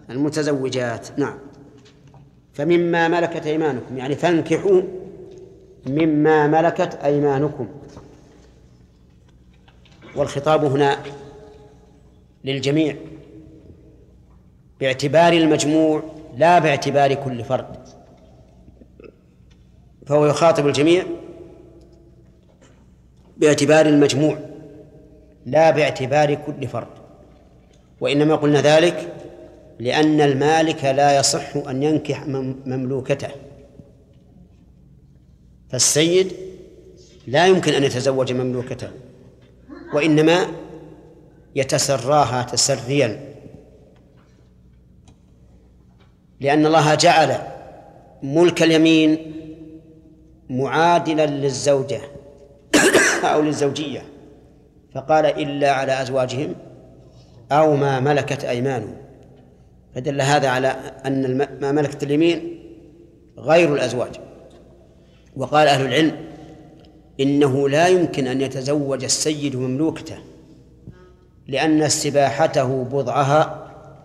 المتزوجات. نعم. فمما ملكت أيمانكم يعني فانكحوا مما ملكت أيمانكم، والخطاب هنا للجميع باعتبار المجموع لا باعتبار كل فرد، فهو يخاطب الجميع باعتبار المجموع لا باعتبار كل فرد. وإنما قلنا ذلك لأن المالك لا يصح أن ينكح مملوكته، فالسيد لا يمكن أن يتزوج مملوكته، وإنما يتسراها تسريا، لأن الله جعل ملك اليمين معادلا للزوجة أو للزوجية، فقال إلا على أزواجهم أو ما ملكت أيمانهم، فدل هذا على أن ما ملكت اليمين غير الأزواج. وقال أهل العلم إنه لا يمكن أن يتزوج السيد مملوكته، لأن استباحته بضعها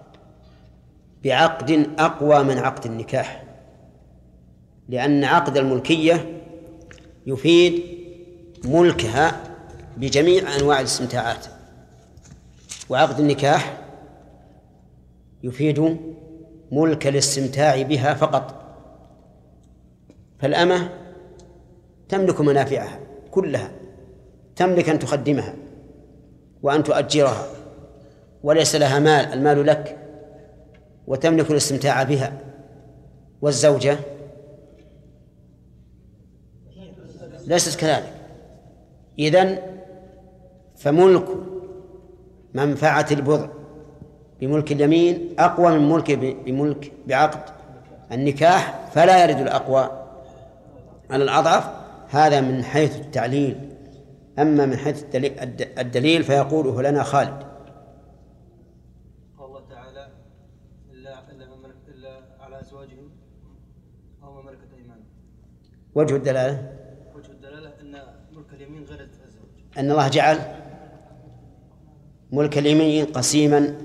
بعقد أقوى من عقد النكاح، لأن عقد الملكية يفيد ملكها بجميع أنواع الاستمتاعات، وعقد النكاح يفيد ملك الاستمتاع بها فقط. فالأمة تملك منافعها كلها، تملك أن تخدمها وأن تؤجرها وليس لها مال، المال لك، وتملك الاستمتاع بها. والزوجة ليست كذلك. إذن فملك منفعة البضع بملك اليمين أقوى من بملك بعقد النكاح، فلا يرد الأقوى على الأضعف. هذا من حيث التعليل. أما من حيث الدليل فيقوله لنا خالد. قال الله تعالى إلا على أزواجهم أو ما ملكت أيمانهم. وجه الدلالة أن ملك اليمين غير الزوج، أن الله جعل ملك اليمين قسيما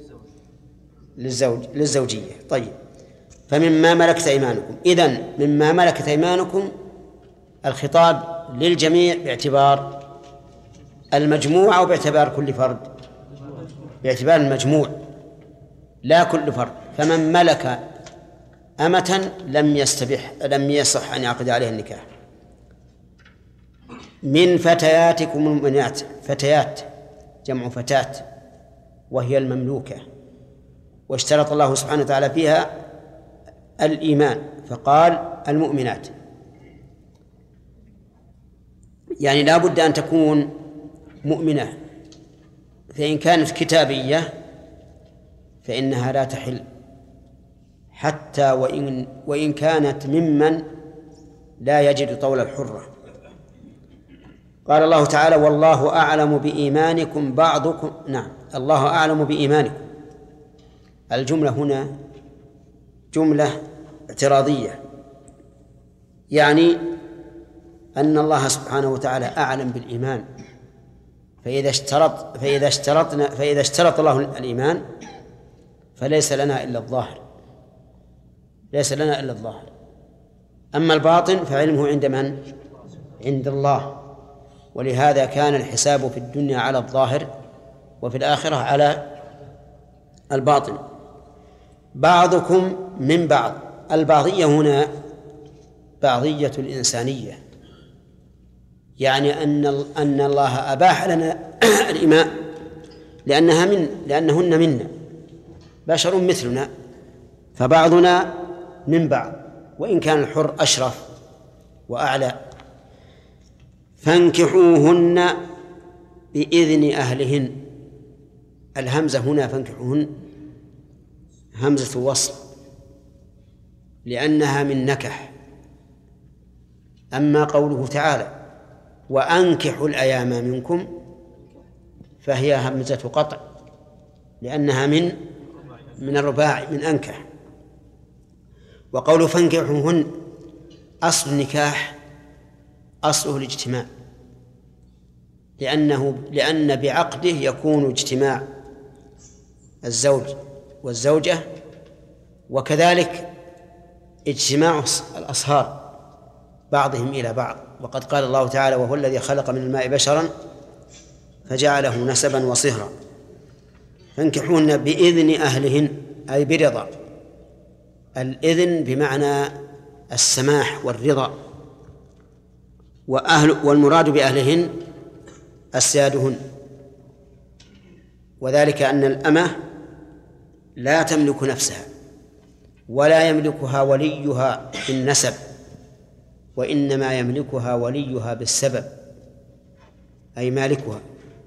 للزوجية. طيب، فمما ملكت أيمانكم، إذن مما ملكت أيمانكم الخطاب للجميع باعتبار المجموع أو باعتبار كل فرد؟ باعتبار المجموع لا كل فرد. فمن ملك أمة لم يصح أن يعقد عليها النكاح. من فتياتكم المؤمنات، فتيات جمع فتاة وهي المملوكة، واشترط الله سبحانه وتعالى فيها الإيمان فقال المؤمنات، يعني لا بد أن تكون مؤمنة، فإن كانت كتابية فإنها لا تحل حتى وإن كانت ممن لا يجد طول الحرة. قال الله تعالى والله أعلم بإيمانكم بعضكم. نعم، الله أعلم بإيمانكم. الجملة هنا جملة اعتراضية، يعني أن الله سبحانه وتعالى أعلم بالإيمان، فإذا اشترط الله الإيمان فليس لنا إلا الظاهر، ليس لنا إلا الظاهر. أما الباطن فعلمه عند من؟ عند الله. ولهذا كان الحساب في الدنيا على الظاهر وفي الآخرة على الباطن. بعضكم من بعض، البعضية هنا بعضية الإنسانية، يعني أن الله أباح لنا الإماء لأنهن منا بشر مثلنا، فبعضنا من بعض وإن كان الحر أشرف وأعلى. فانكحوهن بإذن أهلهن. الهمزة هنا فانكحوهن همزة وصل لأنها من نكح. أما قوله تعالى وأنكحوا الأيام منكم فهي همزة قطع لأنها من الرباعي من أنكح. وقوله فانكحوهن أصل النكاح أصله الاجتماع، لأن بعقده يكون اجتماع الزوج والزوجة وكذلك اجتماع الأصهار بعضهم إلى بعض، وقد قال الله تعالى: وهو الذي خلق من الماء بشرا فجعله نسبا وصهرا. فانكحوهن بإذن أهلهن أي برضا. الإذن بمعنى السماح والرضا، والمراد بأهلهن أسيادهن، وذلك أن الأمة لا تملك نفسها ولا يملكها وليها بالنسب، وإنما يملكها وليها بالسبب أي مالكها.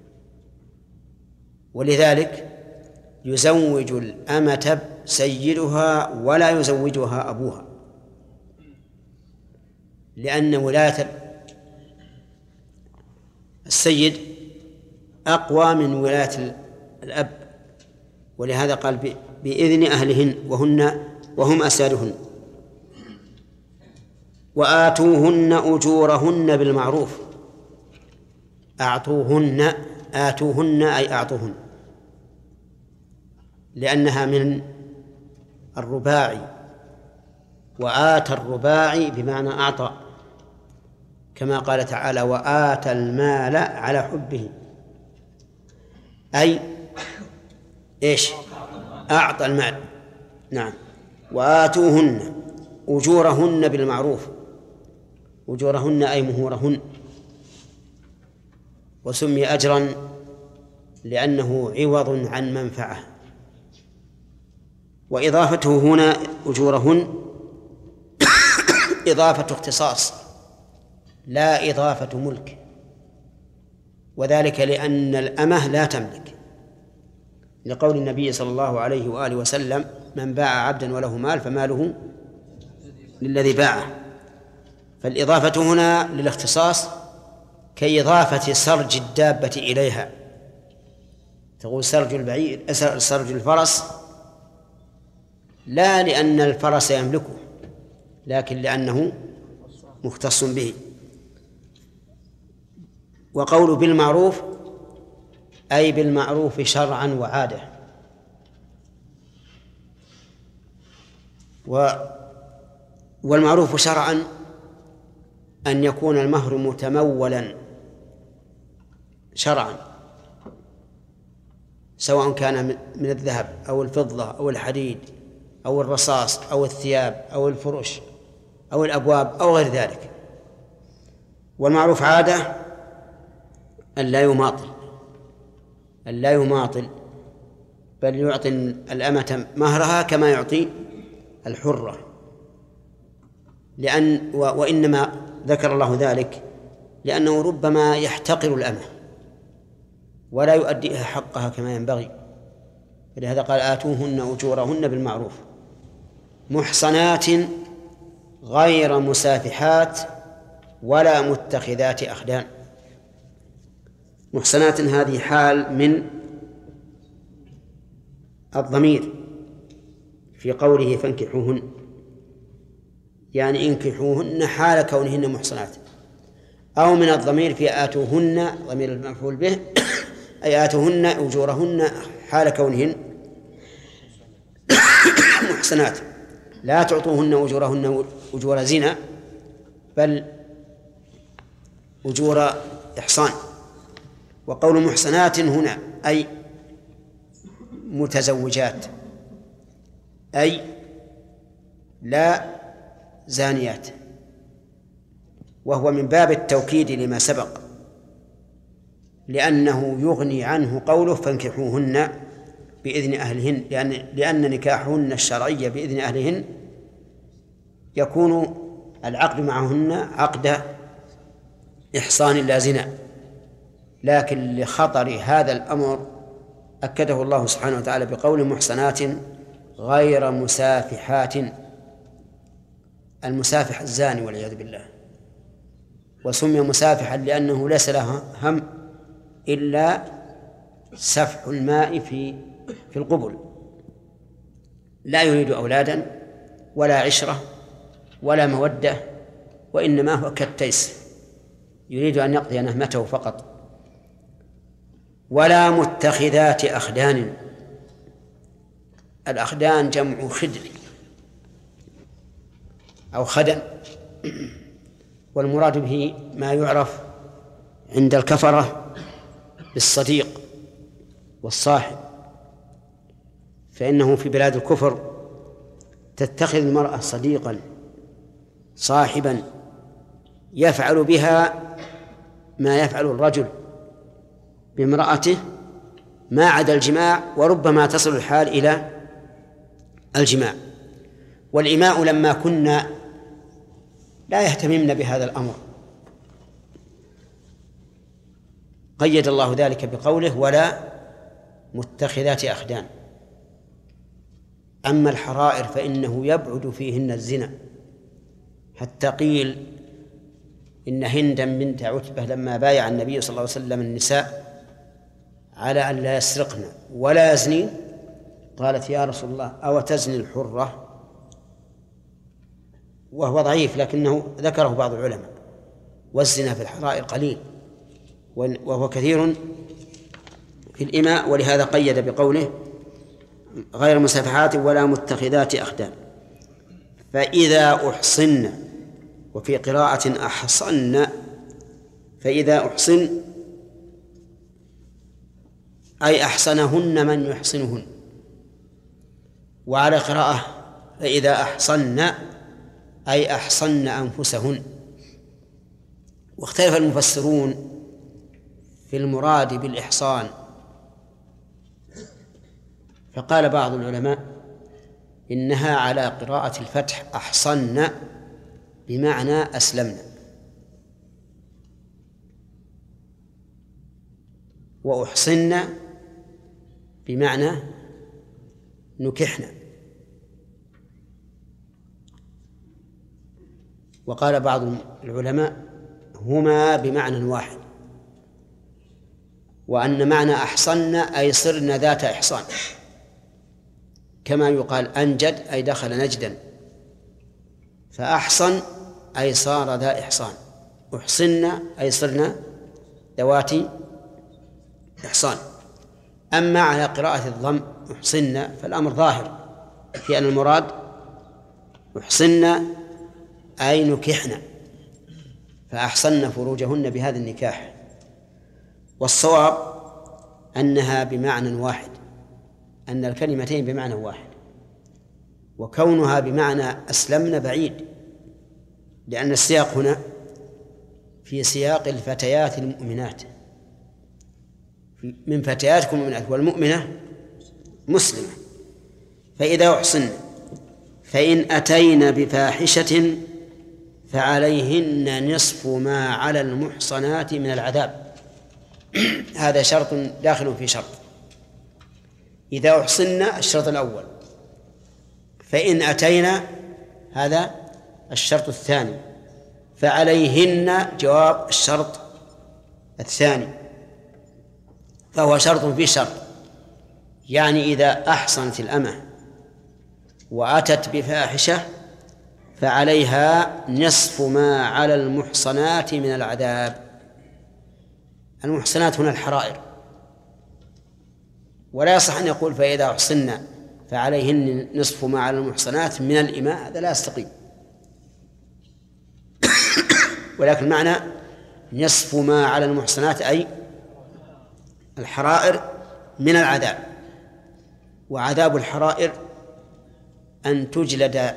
ولذلك يزوج الأمة سيدها ولا يزوجها أبوها، لأن ولاية السيد أقوى من ولاية الأب، ولهذا قال بإذن أهلهن وهم أسيادهن. وآتوهن أجورهن بالمعروف. آتوهن أي أعطوهن، لأنها من الرباعي، وآتى الرباعي بمعنى أعطى، كما قال تعالى: وآتى المال على حبه، أي إيش؟ أعطى المال. نعم. وآتوهن أجورهن بالمعروف. أجورهن أي مهورهن، وسمي أجرا لأنه عوض عن منفعة. وإضافته هنا أجورهن إضافة اختصاص لا إضافة ملك، وذلك لأن الأمة لا تملك، لقول النبي صلى الله عليه وآله وسلم: من باع عبدا وله مال فماله للذي باعه. فالإضافة هنا للاختصاص كإضافة سرج الدابة إليها، تقول سرج البعير، سرج الفرس، لا لأن الفرس يملكه، لكن لأنه مختص به. وقول بالمعروف أي بالمعروف شرعا وعادة. والمعروف شرعا أن يكون المهر متمولا شرعا، سواء كان من الذهب أو الفضة أو الحديد أو الرصاص أو الثياب أو الفرش أو الأبواب أو غير ذلك. والمعروف عادة أن لا يماطل، بل يعطي الأمة مهرها كما يعطي الحرة، وإنما ذكر الله ذلك لأنه ربما يحتقر الأمة ولا يؤديها حقها كما ينبغي، فلهذا قال: آتوهن أجورهن بالمعروف محصنات غير مسافحات ولا متخذات أخدان. محصنات هذه حال من الضمير في قوله فانكحوهن، يعني انكحوهن حال كونهن محصنات، أو من الضمير في آتوهن ضمير المفعول به أي آتوهن أجورهن حال كونهن محصنات، لا تعطوهن أجورهن أجور زنا بل أجور إحصان. وقول محصنات هنا أي متزوجات، أي لا زانيات، وهو من باب التوكيد لما سبق، لأنه يغني عنه قوله فانكحوهن بإذن أهلهن، لأن نكاحهن الشرعي بإذن أهلهن يكون العقد معهن عقد إحصان لا زنا. لكن لخطر هذا الأمر أكده الله سبحانه وتعالى بقول محصنات غير مسافحات. المسافح الزاني والعياذ بالله، وسمي مسافحا لأنه ليس له هم إلا سفح الماء في القبل، لا يريد أولادا ولا عشرة ولا مودة، وإنما هو كالتيس يريد أن يقضي نهمته فقط. ولا متخذات أخدان. الأخدان جمع خدر، أو خدن. والمراد به ما يعرف عند الكفرة بالصديق والصاحب، فإنه في بلاد الكفر تتخذ المرأة صديقا صاحبا يفعل بها ما يفعل الرجل بامرأته ما عدا الجماع، وربما تصل الحال إلى الجماع. والإماء لما كنا لا يهتممن بهذا الأمر قيد الله ذلك بقوله ولا متخذات أخدان. أما الحرائر فإنه يبعد فيهن الزنا، حتى قيل إن هندا بنت عتبة لما بايع النبي صلى الله عليه وسلم النساء على أن لا يسرقن ولا يزنين قالت يا رسول الله أو تزني الحرة، وهو ضعيف لكنه ذكره بعض العلماء، والزنا في الحرائر قليل وهو كثير في الإماء، ولهذا قيد بقوله غير مسافحات ولا متخذات أخدان. فإذا أحصن، وفي قراءة أحصن، فإذا أحصن أي أحصنهن من يحصنهن، وعلى قراءة فإذا أحصن أي أحصن أنفسهن. واختلف المفسرون في المراد بالإحصان، فقال بعض العلماء إنها على قراءة الفتح أحصن بمعنى أسلمنا، وأحصن بمعنى نكحنا. وقال بعض العلماء هما بمعنى واحد، وأن معنى أحصن أي صرن ذات إحصان، كما يقال أنجد أي دخل نجدا، فأحصن أي صار ذا إحصان، أحصن أي صرنا ذوات إحصان. أما على قراءة الضم أحصن فالأمر ظاهر في أن المراد أحصن أي نكحنا، فأحصن فروجهن بهذا النكاح. والصواب أنها بمعنى واحد، أن الكلمتين بمعنى واحد، وكونها بمعنى أسلمن بعيد، لأن السياق هنا في سياق الفتيات المؤمنات، من فتياتكم المؤمنات، والمؤمنة مسلمة. فإذا أحصن فإن أتين بفاحشة فعليهن نصف ما على المحصنات من العذاب. هذا شرط داخل في شرط. إذا أحصنا الشرط الأول، فإن أتينا هذا الشرط الثاني، فعليهن جواب الشرط الثاني، فهو شرط في شرط. يعني إذا أحصنت الأمة وأتت بفاحشة فعليها نصف ما على المحصنات من العذاب. المحصنات هنا الحرائر، ولا يصح أن يقول فإذا أحصنا فعليهن نصف ما على المحصنات من الإماء، هذا لا يستقيم. ولكن معنى نصف ما على المحصنات أي الحرائر من العذاب. وعذاب الحرائر أن تجلد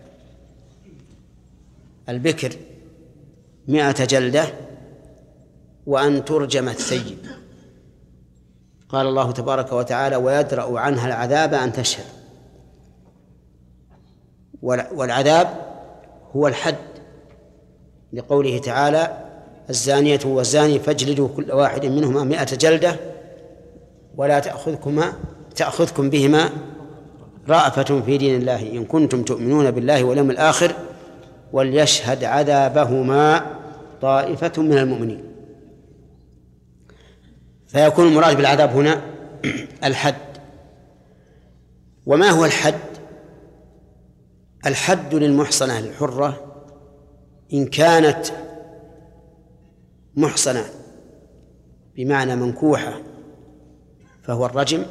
البكر 100 جلدة وأن ترجم الثيب. قال الله تبارك وتعالى ويدرأ عنها العذاب أن تشهد. والعذاب هو الحد، لقوله تعالى الزانية والزاني فاجلدوا كل واحد منهما 100 جلدة ولا تأخذكم بهما رأفة في دين الله إن كنتم تؤمنون بالله واليوم الآخر وليشهد عذابهما طائفة من المؤمنين. فيكون المراد بالعذاب هنا الحد. وما هو الحد؟ الحد للمحصنة الحرة إن كانت محصنة بمعنى منكوحة فهو الرجم،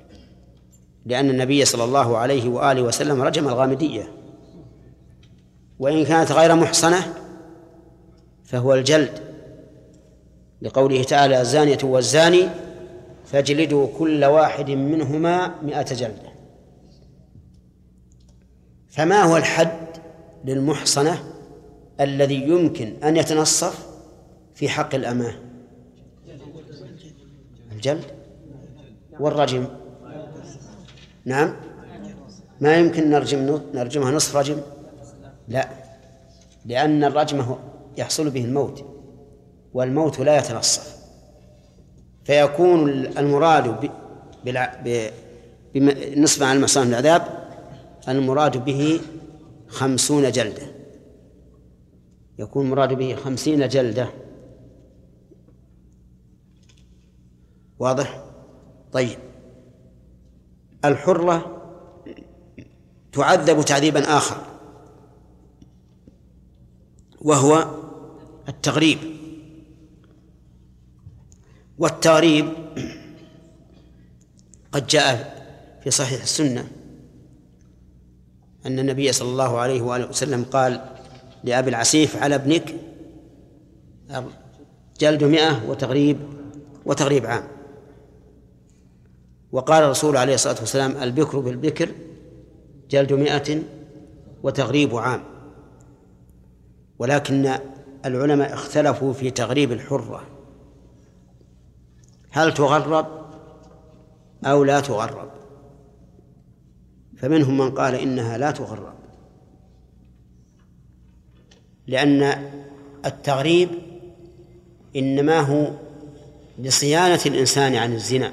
لأن النبي صلى الله عليه وآله وسلم رجم الغامدية. وإن كانت غير محصنة فهو الجلد، لقوله تعالى: الزانية والزاني فاجلدوا كل واحد منهما 100 جلدة. فما هو الحد للمحصنة الذي يمكن أن يتنصف في حق الأمة؟ الجلد والرجم. نعم، ما يمكن نرجمها نصف رجم، لا، لأن الرجم يحصل به الموت، والموت لا يتنصف، فيكون المراد بالنصف عن المحصنة من العذاب المراد به 50 جلدة، يكون مراد به 50 جلدة. واضح؟ طيب، الحرة تعذب تعذيبا آخر، وهو التغريب. والتغريب قد جاء في صحيح السنة أن النبي صلى الله عليه وآله وسلم قال لأبي العسيف: على ابنك جلد 100 وتغريب عام. وقال الرسول عليه الصلاة والسلام: البكر بالبكر جلد 100 وتغريب عام. ولكن العلماء اختلفوا في تغريب الحرة، هل تغرب أو لا تغرب؟ فمنهم من قال إنها لا تغرب، لأن التغريب إنما هو لصيانة الإنسان عن الزنا،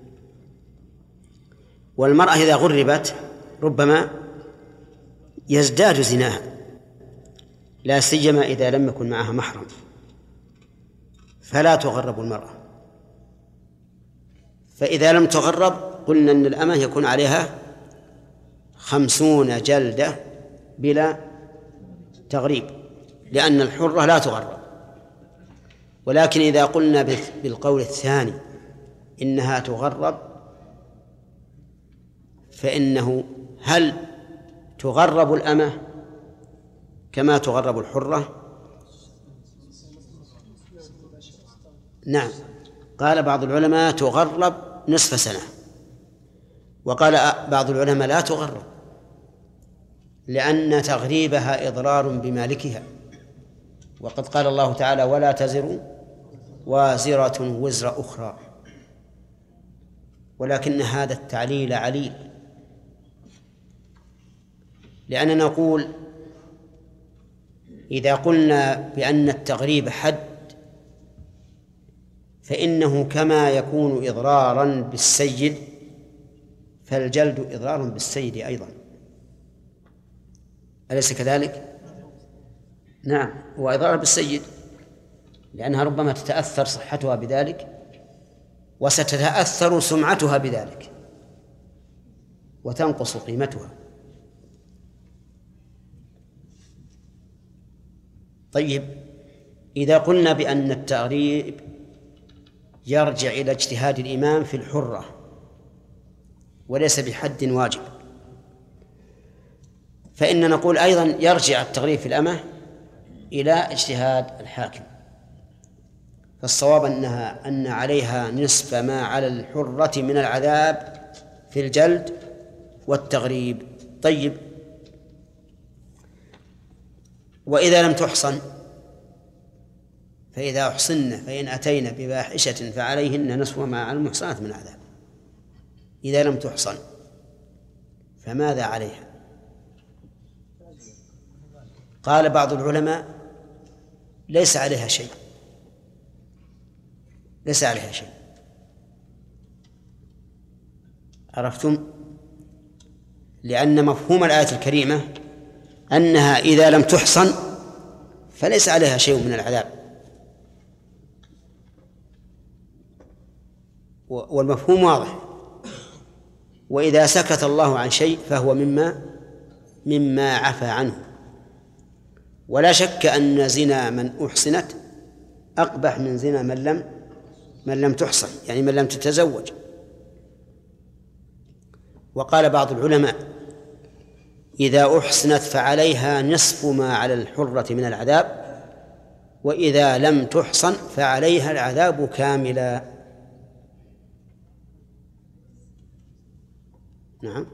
والمرأة إذا غربت ربما يزداد زناها، لا سيما إذا لم يكن معها محرم، فلا تغرب المرأة. فإذا لم تغرب قلنا أن الأمة يكون عليها 50 جلدة بلا تغريب، لأن الحرة لا تغرب. ولكن إذا قلنا بالقول الثاني إنها تغرب، فإنه هل تغرب الأمة كما تغرب الحرة؟ نعم، قال بعض العلماء تغرب نصف سنة، وقال بعض العلماء لا تغرب، لأن تغريبها إضرار بمالكها، وقد قال الله تعالى: ولا تزر وازرة وزر أخرى. ولكن هذا التعليل عليل، لأننا نقول إذا قلنا بأن التغريب حد فإنه كما يكون إضرارا بالسيد فالجلد إضرار بالسيد أيضا، أليس كذلك؟ نعم، هو إضرار بالسيد، لأنها ربما تتأثر صحتها بذلك وستتأثر سمعتها بذلك وتنقص قيمتها. طيب، إذا قلنا بأن التغريب يرجع إلى اجتهاد الإمام في الحرة وليس بحد واجب، فإننا نقول أيضا يرجع التغريب في الأمة إلى اجتهاد الحاكم. فالصواب أن عليها نصف ما على الحرة من العذاب في الجلد والتغريب. طيب، وإذا لم تحصن فإذا أحصن فإن أتين بفاحشة فعليهن نصف ما على المحصنات من العذاب. إذا لم تحصن فماذا عليها؟ قال بعض العلماء: ليس عليها شيء، ليس عليها شيء. عرفتم؟ لأن مفهوم الآية الكريمة أنها إذا لم تحصن فليس عليها شيء من العذاب، والمفهوم واضح. وإذا سكت الله عن شيء فهو مما عفى عنه. ولا شك أن زنا من أحصنت أقبح من زنا من لم تحصن، يعني من لم تتزوج. وقال بعض العلماء: إذا أحصنت فعليها نصف ما على الحرة من العذاب، وإذا لم تحصن فعليها العذاب كاملا. نعم،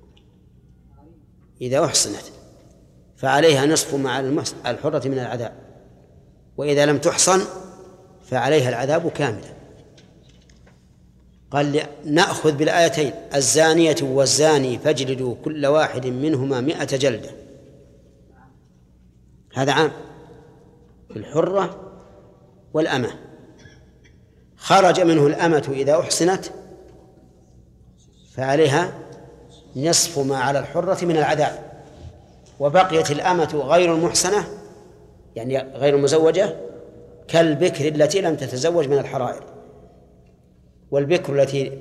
إذا أحصنت فعليها نصف ما على الحرة من العذاب، وإذا لم تحصن فعليها العذاب كاملا. قال نأخذ بالآيتين: الزانية والزاني فاجلدوا كل واحد منهما 100 جلدة. هذا عام في الحرة والأمة. خرج منه الأمة إذا أحصنت فعليها نصف ما على الحرة من العذاب، وبقيت الأمة غير المحصنة يعني غير المزوجة كالبكر التي لم تتزوج من الحرائر. والبكر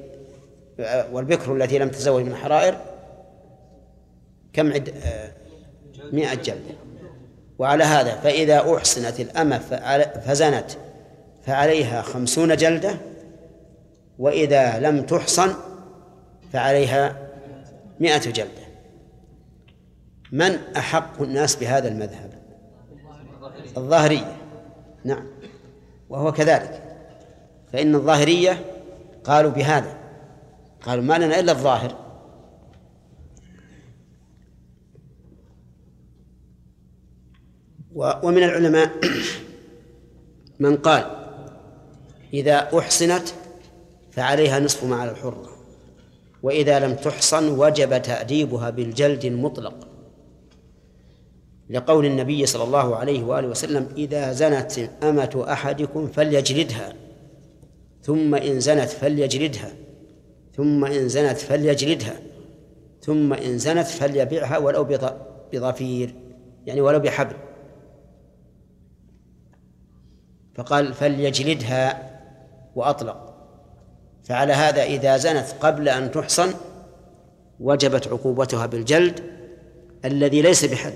التي لم تتزوج من الحرائر كم 100 جلدة. وعلى هذا فإذا أحصنت الأمة فزنت فعليها 50 جلدة، وإذا لم تحصن فعليها 100 جلدة. من أحق الناس بهذا المذهب؟ الظاهرية. نعم، وهو كذلك، فإن الظاهرية قالوا بهذا، قالوا ما لنا إلا الظاهر. ومن العلماء من قال إذا أحصنت فعليها نصف ما على الحرة، وإذا لم تحصن وجب تأديبها بالجلد المطلق، لقول النبي صلى الله عليه وآله وسلم: إذا زنت أمة أحدكم فليجلدها، ثم إن زنت فليجلدها، ثم إن زنت فليجلدها، ثم إن زنت فليبيعها ولو بضفير، يعني ولو بحبل. فقال فليجلدها وأطلق. فعلى هذا إذا زنت قبل أن تحصن وجبت عقوبتها بالجلد الذي ليس بحد.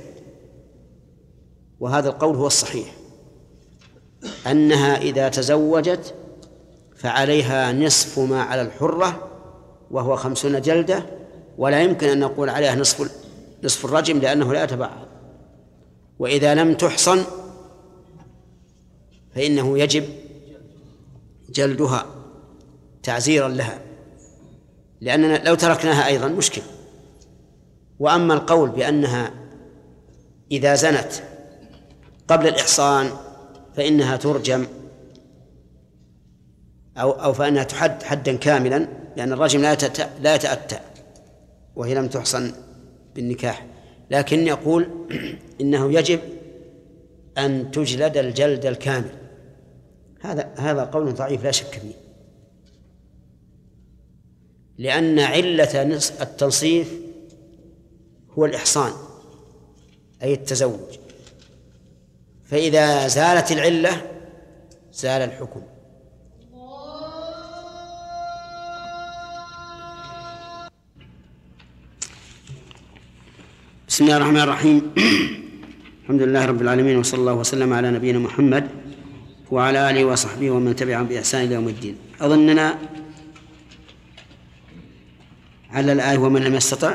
وهذا القول هو الصحيح، أنها إذا تزوجت فعليها نصف ما على الحرة وهو 50 جلدة، ولا يمكن أن نقول عليها نصف الرجم لأنه لا يتبعض. وإذا لم تحصن فإنه يجب جلدها تعزيرا لها، لأننا لو تركناها أيضا مشكل. وأما القول بأنها إذا زنت قبل الإحصان فإنها ترجم أو فإنها تحد حدا كاملا، لأن الرجم لا يتأتى وهي لم تحصن بالنكاح. لكن يقول إنه يجب أن تجلد الجلد الكامل. هذا قول ضعيف لا شك فيه، لأن علة التنصيف هو الإحصان أي التزوج، فإذا زالت العلة زال الحكم. بسم الله الرحمن الرحيم. الحمد لله رب العالمين، وصلى الله وسلم على نبينا محمد وعلى آله وصحبه ومن تبعهم بإحسان إلى يوم الدين. أظننا على الآية ومن لم يستطع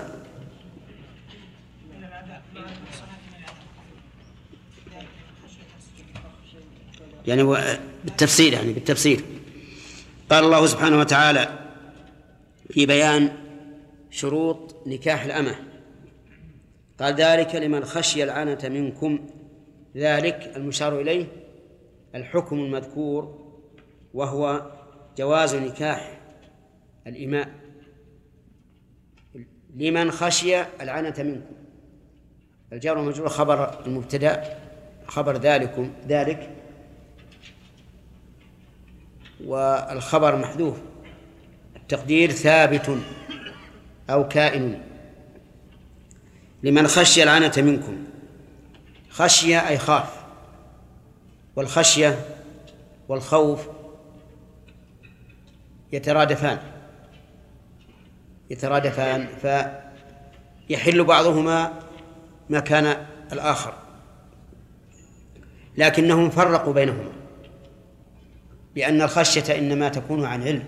يعني بالتفسير قال الله سبحانه وتعالى في بيان شروط نكاح الأمة، قال ذلك لمن خشي العنة منكم. ذلك المشار إليه الحكم المذكور، وهو جواز نكاح الإماء لمن خشي العنة منكم. الجار والمجرور خبر المبتدأ، خبر ذلك والخبر محذوف، التقدير ثابت أو كائن. لمن خشي العنة منكم، خشية أي خاف، والخشية والخوف يترادفان فيحل بعضهما مكان الآخر، لكنهم فرقوا بينهما بأن الخشية إنما تكون عن علم،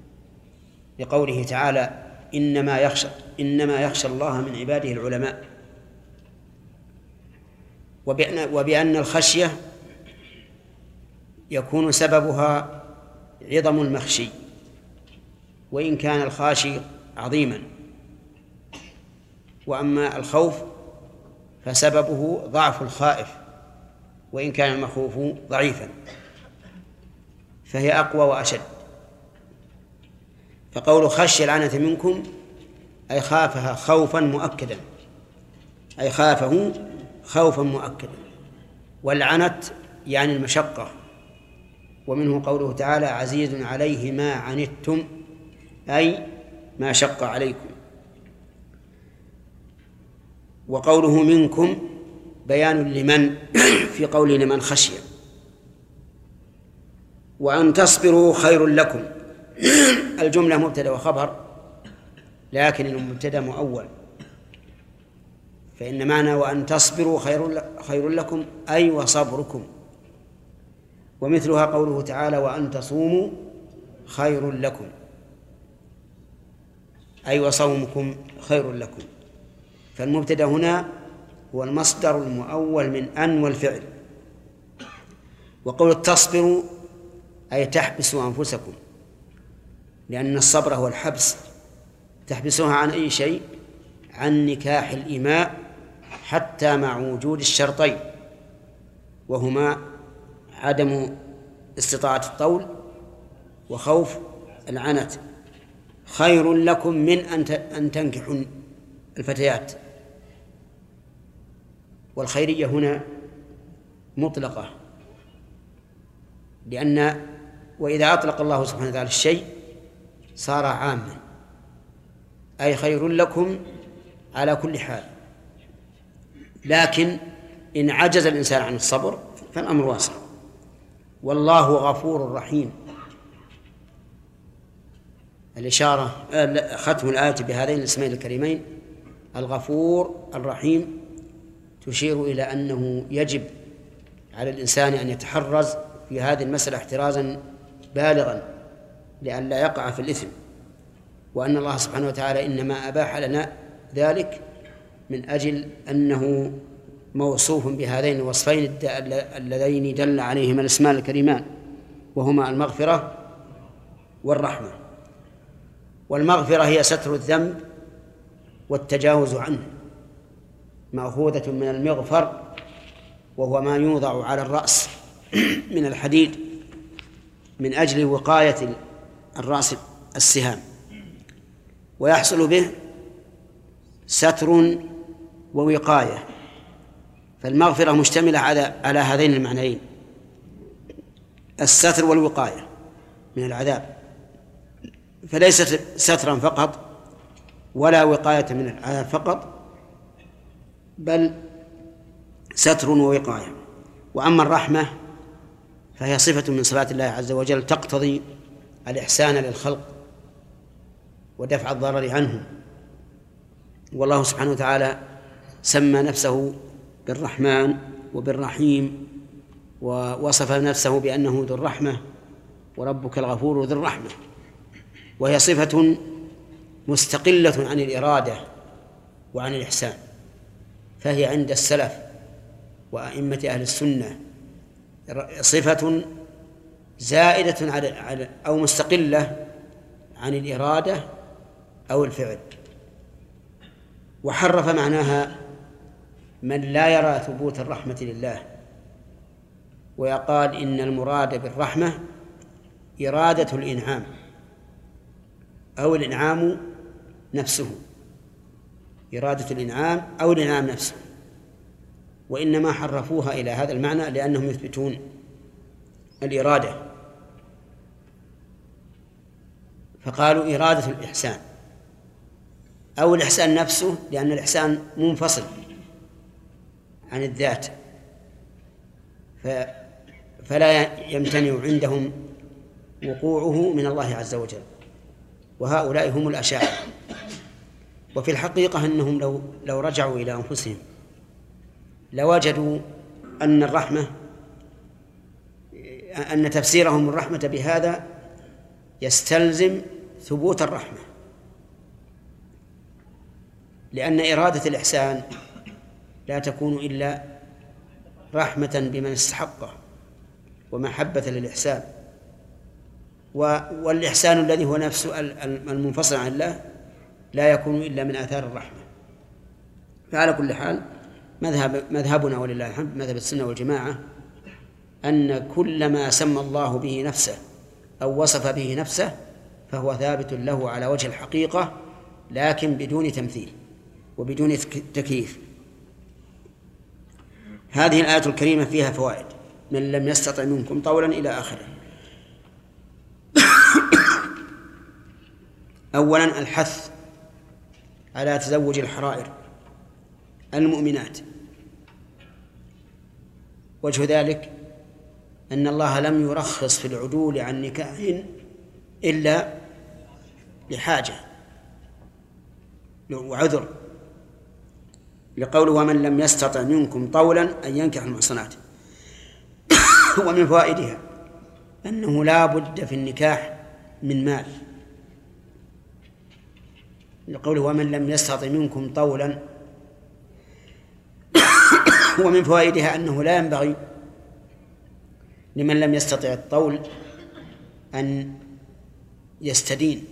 لقوله تعالى إنما يخشى الله من عباده العلماء. وبأن الخشية يكون سببها عظم المخشي، وإن كان الخاشي عظيما. وأما الخوف فسببه ضعف الخائف، وإن كان المخوف ضعيفا، فهي أقوى وأشد. فقول خشي العنة منكم أي خافها خوفا مؤكدا، أي خافه خوفا مؤكدا. والعنت يعني المشقة، ومنه قوله تعالى عزيز عليه ما عنتم، أي ما شق عليكم. وقوله منكم بيان لمن في قوله لمن خشي. وأن تصبروا خير لكم الجملة مبتدأ وخبر، لكن المبتدأ مؤول، فإن معنى وأن تصبروا خير لكم أي وصبركم. ومثلها قوله تعالى وأن تصوموا خير لكم أي وصومكم خير لكم. فالمبتدأ هنا هو المصدر المؤول من أن والفعل. وقول تصبروا أي تحبسوا أنفسكم، لأن الصبر هو الحبس، تحبسوها عن أي شيء؟ عن نكاح الإماء حتى مع وجود الشرطين، وهما عدم استطاعة الطول وخوف العنت. خير لكم من أن تنكحوا الفتيات. والخيرية هنا مطلقة، لأن وإذا أطلق الله سبحانه وتعالى الشيء صار عاما، أي خير لكم على كل حال. لكن إن عجز الإنسان عن الصبر فالأمر واسع. والله غفور رحيم. الإشارة ختم الآية بهذين الاسمين الكريمين الغفور الرحيم تشير إلى أنه يجب على الإنسان أن يتحرز في هذه المسألة احترازا بالغا لئلا يقع في الإثم، وأن الله سبحانه وتعالى إنما أباح لنا ذلك من أجل أنه موصوف بهذين الوصفين اللذين دل عليهما الاسمان الكريمان، وهما المغفرة والرحمة. والمغفرة هي ستر الذنب والتجاوز عنه، مأخوذة من المغفر، وهو ما يوضع على الرأس من الحديد من أجل وقاية الرأس السهام، ويحصل به ستر ووقاية. فالمغفرة مشتملة على هذين المعنيين، الستر والوقاية من العذاب، فليست سترا فقط ولا وقاية من العذاب فقط، بل ستر ووقاية. وأما الرحمة فهي صفة من صفات الله عز وجل تقتضي الإحسان للخلق ودفع الضرر عنهم. والله سبحانه وتعالى سمى نفسه بالرحمن وبالرحيم، ووصف نفسه بأنه ذو الرحمة، وربك الغفور ذو الرحمة، وهي صفة مستقلة عن الإرادة وعن الإحسان. فهي عند السلف وأئمة أهل السنة صفة زائدة على أو مستقلة عن الإرادة أو الفعل. وحرف معناها من لا يرى ثبوت الرحمة لله، ويقال إن المراد بالرحمة إرادة الإنعام أو الإنعام نفسه، إرادة الإنعام أو الإنعام نفسه. وإنما حرفوها إلى هذا المعنى لأنهم يثبتون الإرادة، فقالوا إرادة الإحسان أو الإحسان نفسه، لأن الإحسان منفصل عن الذات، فلا يمتنع عندهم وقوعه من الله عز وجل. وهؤلاء هم الأشاعرة. وفي الحقيقة أنهم لو رجعوا إلى أنفسهم لوجدوا أن الرحمة، أن تفسيرهم الرحمة بهذا يستلزم ثبوت الرحمة، لأن إرادة الإحسان لا تكون إلا رحمة بمن استحقه ومحبة للإحسان، والإحسان الذي هو نفسه المنفصل عن الله لا يكون إلا من آثار الرحمة. فعلى كل حال مذهبنا ولله الحمد مذهب السنة والجماعة أن كل ما سمى الله به نفسه أو وصف به نفسه فهو ثابت له على وجه الحقيقة، لكن بدون تمثيل وبدون تكييف. هذه الآية الكريمة فيها فوائد: من لم يستطع منكم طولا إلى آخره. أولا الحث على تزوج الحرائر المؤمنات. وجه ذلك أن الله لم يرخص في العدول عن نكاح إلا لحاجة وعذر، لقوله ومن لم يستطع منكم طولا أن ينكح المحصنات. ومن فوائدها أنه لا بد في النكاح من مال، لقوله ومن لم يستطع منكم طولا. ومن فوائدها أنه لا ينبغي لمن لم يستطع الطول أن يستدين،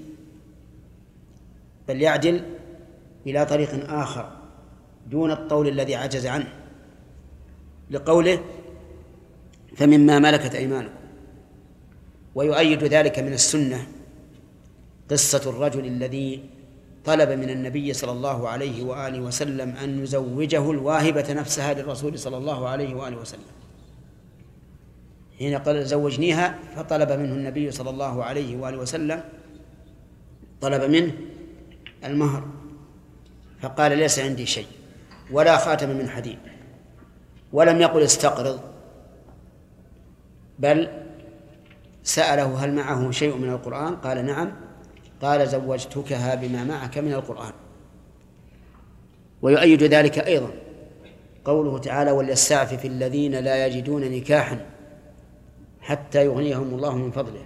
بل يعدل إلى طريق آخر دون الطول الذي عجز عنه، لقوله فمما ملكت أيمانكم. ويؤيد ذلك من السنة قصة الرجل الذي طلب من النبي صلى الله عليه وآله وسلم أن يزوجه الواهبة نفسها للرسول صلى الله عليه وآله وسلم. حين قال زوجنيها فطلب منه النبي صلى الله عليه وآله وسلم، طلب منه المهر، فقال ليس عندي شيء ولا خاتم من حديد، ولم يقل استقرض، بل سأله هل معه شيء من القرآن؟ قال نعم. قال زوجتكها بما معك من القرآن. ويؤيد ذلك أيضا قوله تعالى وليستعفف الذين لا يجدون نكاحا حتى يغنيهم الله من فضله.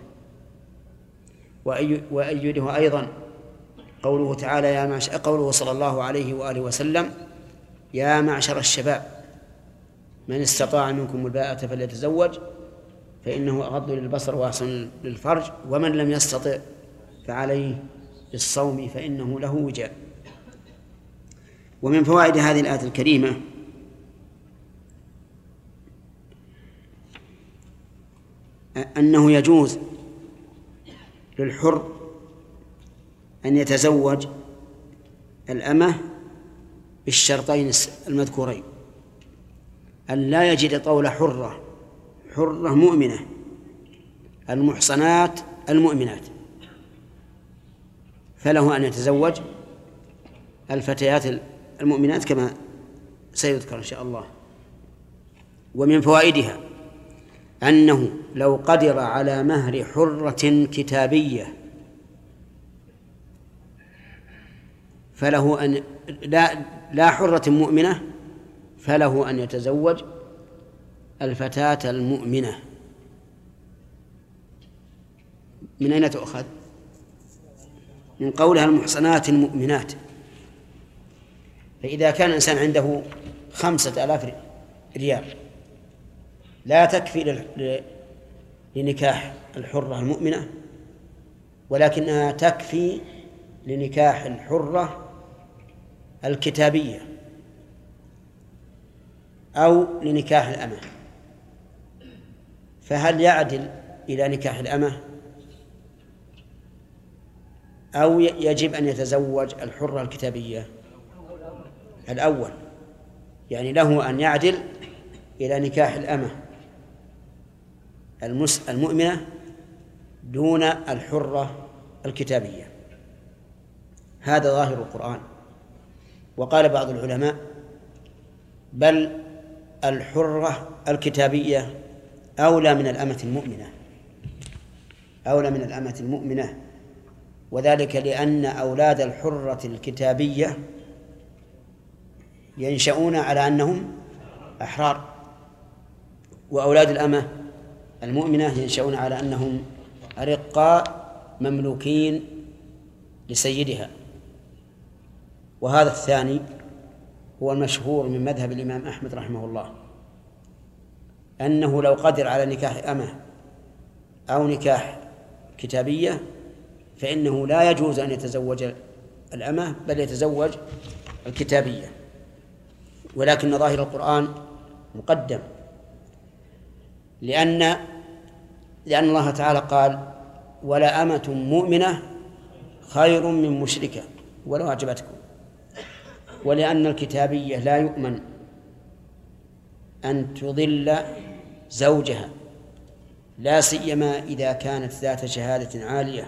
وأيده أيضا قوله تعالى قوله صلى الله عليه وآله وسلم يا معشر الشباب من استطاع منكم الباءة فليتزوج فإنه أغض للبصر وأحسن للفرج ومن لم يستطع فعليه بالصوم فإنه له وجاء. ومن فوائد هذه الآية الكريمة أنه يجوز للحر أن يتزوج الأمة بالشرطين المذكورين: أن لا يجد طول حرة مؤمنة المحصنات المؤمنات، فله أن يتزوج الفتيات المؤمنات كما سيذكر إن شاء الله. ومن فوائدها أنه لو قدر على مهر حرة كتابية فله أن لا حرة مؤمنة، فله أن يتزوج الفتاة المؤمنة. من أين تؤخذ؟ من قولها المحصنات المؤمنات. فإذا كان الإنسان عنده 5000 ريال لا تكفي لنكاح الحرة المؤمنة، ولكنها تكفي لنكاح الحرة الكتابية أو لنكاح الأمة، فهل يعدل إلى نكاح الأمة أو يجب أن يتزوج الحرة الكتابية؟ الأول، يعني له أن يعدل إلى نكاح الأمة المؤمنة دون الحرة الكتابية. هذا ظاهر القرآن. وقال بعض العلماء بل الحرة الكتابية أولى من الأمة المؤمنة، وذلك لأن أولاد الحرة الكتابية ينشؤون على أنهم أحرار، وأولاد الأمة المؤمنة ينشؤون على أنهم أرقاء مملوكين لسيدها. وهذا الثاني هو المشهور من مذهب الإمام أحمد رحمه الله، أنه لو قدر على نكاح أمه أو نكاح كتابية فإنه لا يجوز أن يتزوج الأمة بل يتزوج الكتابية، ولكن ظاهر القرآن مقدم، لأن الله تعالى قال: ولا أمة مؤمنة خير من مشركة ولو أعجبتكم. ولأن الكتابية لا يؤمن أن تضل زوجها، لا سيما إذا كانت ذات شهادة عالية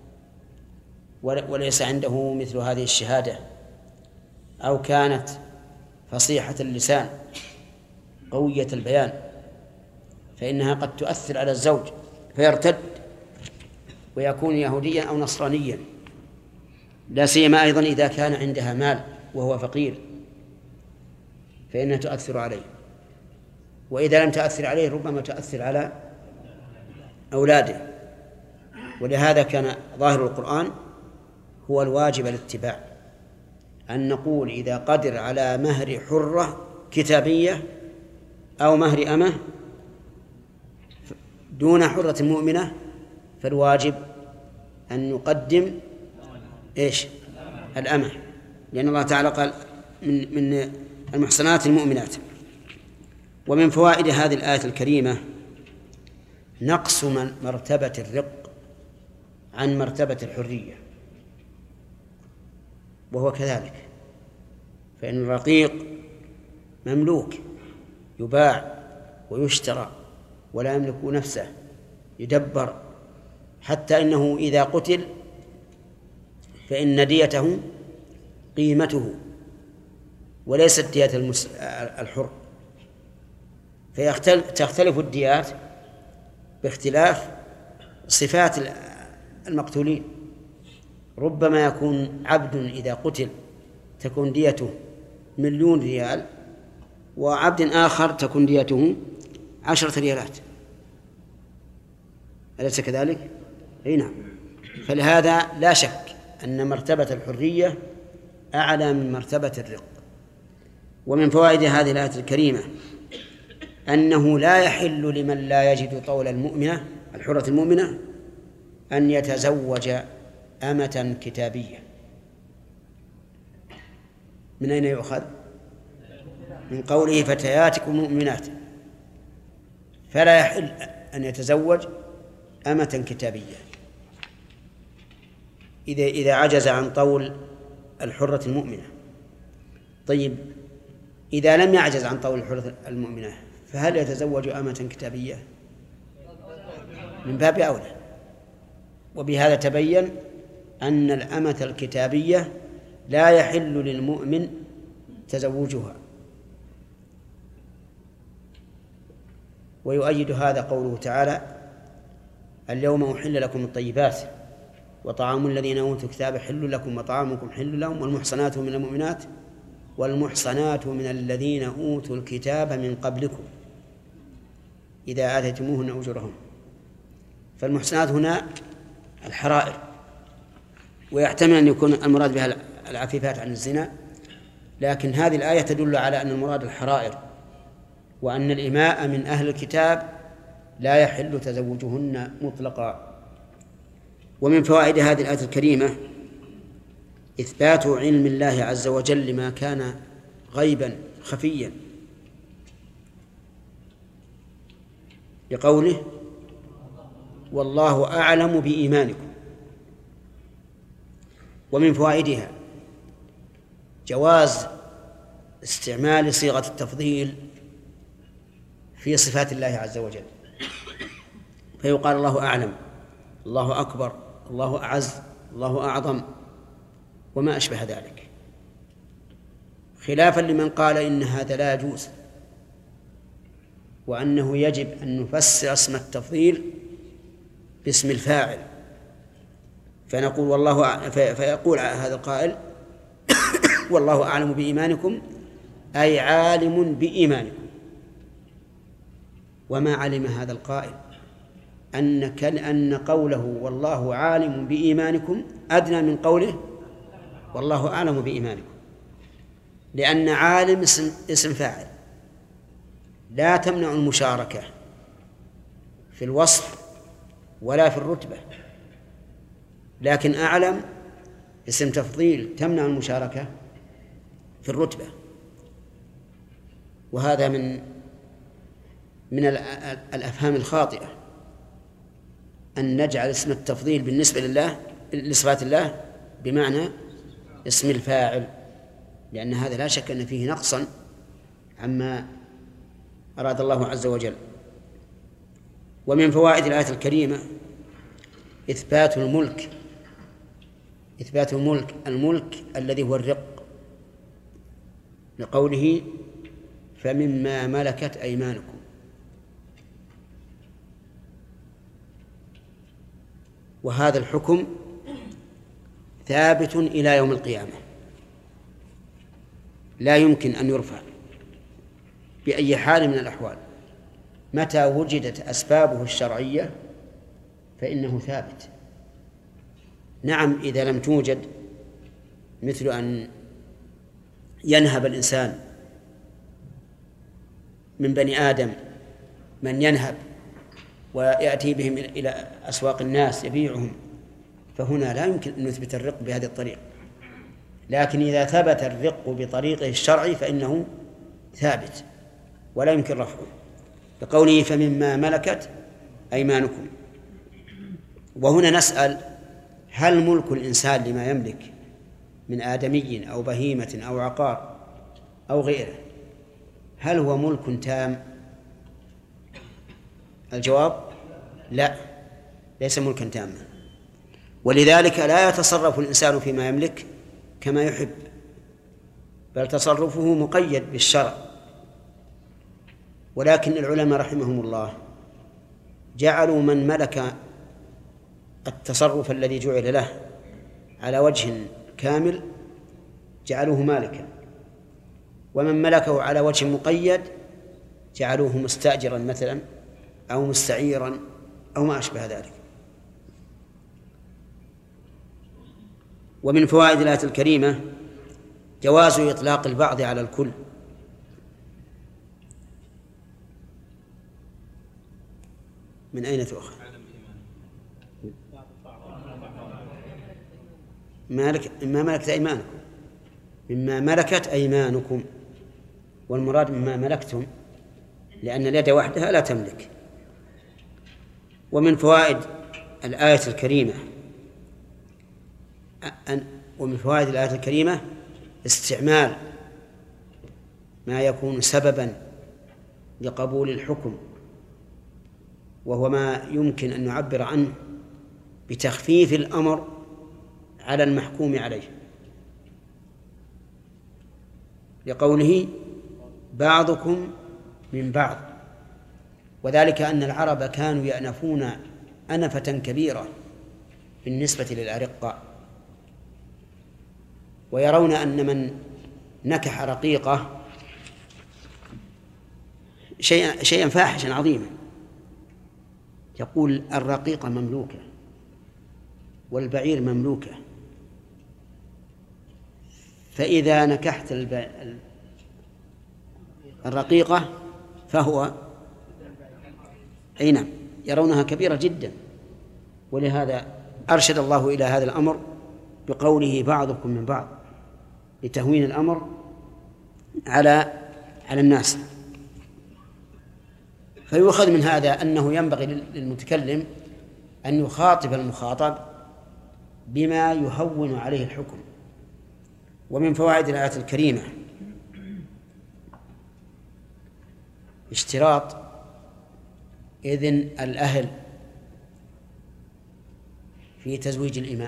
وليس عنده مثل هذه الشهادة، أو كانت فصيحة اللسان قوية البيان، فإنها قد تؤثر على الزوج فيرتد ويكون يهوديا أو نصرانيا، لا سيما أيضا إذا كان عندها مال وهو فقير فإنها تؤثر عليه، وإذا لم تؤثر عليه ربما تؤثر على أولاده. ولهذا كان ظاهر القرآن هو الواجب الاتباع، أن نقول إذا قدر على مهر حرة كتابية أو مهر أمة دون حرة مؤمنة فالواجب أن نقدم الأمة، لأن الله تعالى قال من المحصنات المؤمنات. ومن فوائد هذه الآية الكريمة نقص مرتبة الرق عن مرتبة الحرية، وهو كذلك، فإن الرقيق مملوك يباع ويشترى ولا يملك نفسه، يدبر، حتى إنه إذا قتل فإن ديته قيمته وليست دية الحر، فتختلف الديات باختلاف صفات المقتولين. ربما يكون عبد إذا قتل تكون ديته 1,000,000 ريال، وعبد آخر تكون ديته 10 ريالات، أليس كذلك؟ أي نعم. فلهذا لا شك أن مرتبة الحرية أعلى من مرتبة الرق. ومن فوائد هذه الآية الكريمة أنه لا يحل لمن لا يجد طول المؤمنة الحرة المؤمنة أن يتزوج أمة كتابية. من أين يؤخذ؟ من قوله فتياتكم مؤمنات، فلا يحل أن يتزوج أمة كتابية إذا عجز عن طول الحرة المؤمنة. طيب إذا لم يعجز عن طول الحرة المؤمنة فهل يتزوج أمة كتابية؟ من باب أولى. وبهذا تبين أن الأمة الكتابية لا يحل للمؤمن تزوجها. ويؤيد هذا قوله تعالى: اليوم أحل لكم الطيبات وطعام الذين أوتوا الكتاب حل لكم وطعامكم حل لهم والمحصنات من المؤمنات والمحصنات من الذين أوتوا الكتاب من قبلكم إذا آتيتموهن أجورهن. فالمحصنات هنا الحرائر، ويحتمل أن يكون المراد بها العفيفات عن الزنا، لكن هذه الآية تدل على أن المراد الحرائر، وأن الإماء من أهل الكتاب لا يحل تزوجهن مطلقا. ومن فوائد هذه الآية الكريمة إثبات علم الله عز وجل لما كان غيبا خفيا، لقوله: والله أعلم بإيمانكم. ومن فوائدها جواز استعمال صيغة التفضيل في صفات الله عز وجل، فيقال الله أعلم، الله أكبر، الله أعز، الله أعظم، وما أشبه ذلك، خلافا لمن قال إن هذا لا يجوز، وأنه يجب أن نفسر اسم التفضيل باسم الفاعل، فنقول والله فيقول هذا القائل: والله أعلم بإيمانكم، أي عالم بإيمانكم. وما علم هذا القائل أن قوله والله عالم بإيمانكم أدنى من قوله والله أعلم بإيمانكم، لأن عالم اسم فاعل، لا تمنع المشاركة في الوصف ولا في الرتبة، لكن أعلم اسم تفضيل تمنع المشاركة في الرتبة. وهذا من الأفهام الخاطئة أن نجعل اسم التفضيل بالنسبة لله لصفات الله بمعنى اسم الفاعل، لأن هذا لا شك أن فيه نقصا عما أراد الله عز وجل. ومن فوائد الآية الكريمة إثبات الملك، الملك الذي هو الرق، لقوله فمما ملكت أيمانكم. وهذا الحكم ثابت إلى يوم القيامة، لا يمكن أن يرفع بأي حال من الأحوال. متى وجدت أسبابه الشرعية فإنه ثابت. نعم، إذا لم توجد، مثل أن ينهب الإنسان من بني آدم من ينهب ويأتي بهم إلى أسواق الناس يبيعهم، فهنا لا يمكن أن نثبت الرق بهذه الطريقة. لكن إذا ثبت الرق بطريقه الشرعي فإنه ثابت ولا يمكن رفعه، لقوله فمما ملكت أيمانكم. وهنا نسأل: هل ملك الإنسان لما يملك من آدمي أو بهيمة أو عقار أو غيره هل هو ملك تام؟ الجواب: لا، ليس ملكا تاما. ولذلك لا يتصرف الإنسان فيما يملك كما يحب، بل تصرفه مقيد بالشرع. ولكن العلماء رحمهم الله جعلوا من ملك التصرف الذي جعل له على وجه كامل جعلوه مالكا، ومن ملكه على وجه مقيد جعلوه مستأجرا مثلا أو مستعيرا أو ما أشبه ذلك. ومن فوائد الآية الكريمة جواز إطلاق البعض على الكل. من أين تؤخذ؟ مما ملكت أيمانكم، مما ملكت أيمانكم، والمراد مما ملكتم، لأن اليد وحدها لا تملك. ومن فوائد الآية الكريمة استعمال ما يكون سببا لقبول الحكم، وهو ما يمكن أن نعبر عنه بتخفيف الأمر على المحكوم عليه، لقوله بعضكم من بعض. وذلك أن العرب كانوا يأنفون أنفة كبيرة بالنسبة للأرقاء، ويرون أن من نكح رقيقة شيئا فاحشا عظيما. يقول الرقيقة مملوكة والبعير مملوكة، فإذا نكحت الرقيقة فهو أي نعم، يرونها كبيرة جدا. ولهذا أرشد الله إلى هذا الأمر بقوله بعضكم من بعض، لتهوين الأمر على الناس. فيؤخذ من هذا أنه ينبغي للمتكلم أن يخاطب المخاطب بما يهون عليه الحكم. ومن فوائد الآية الكريمة اشتراط إذن الأهل في تزويج الإماء،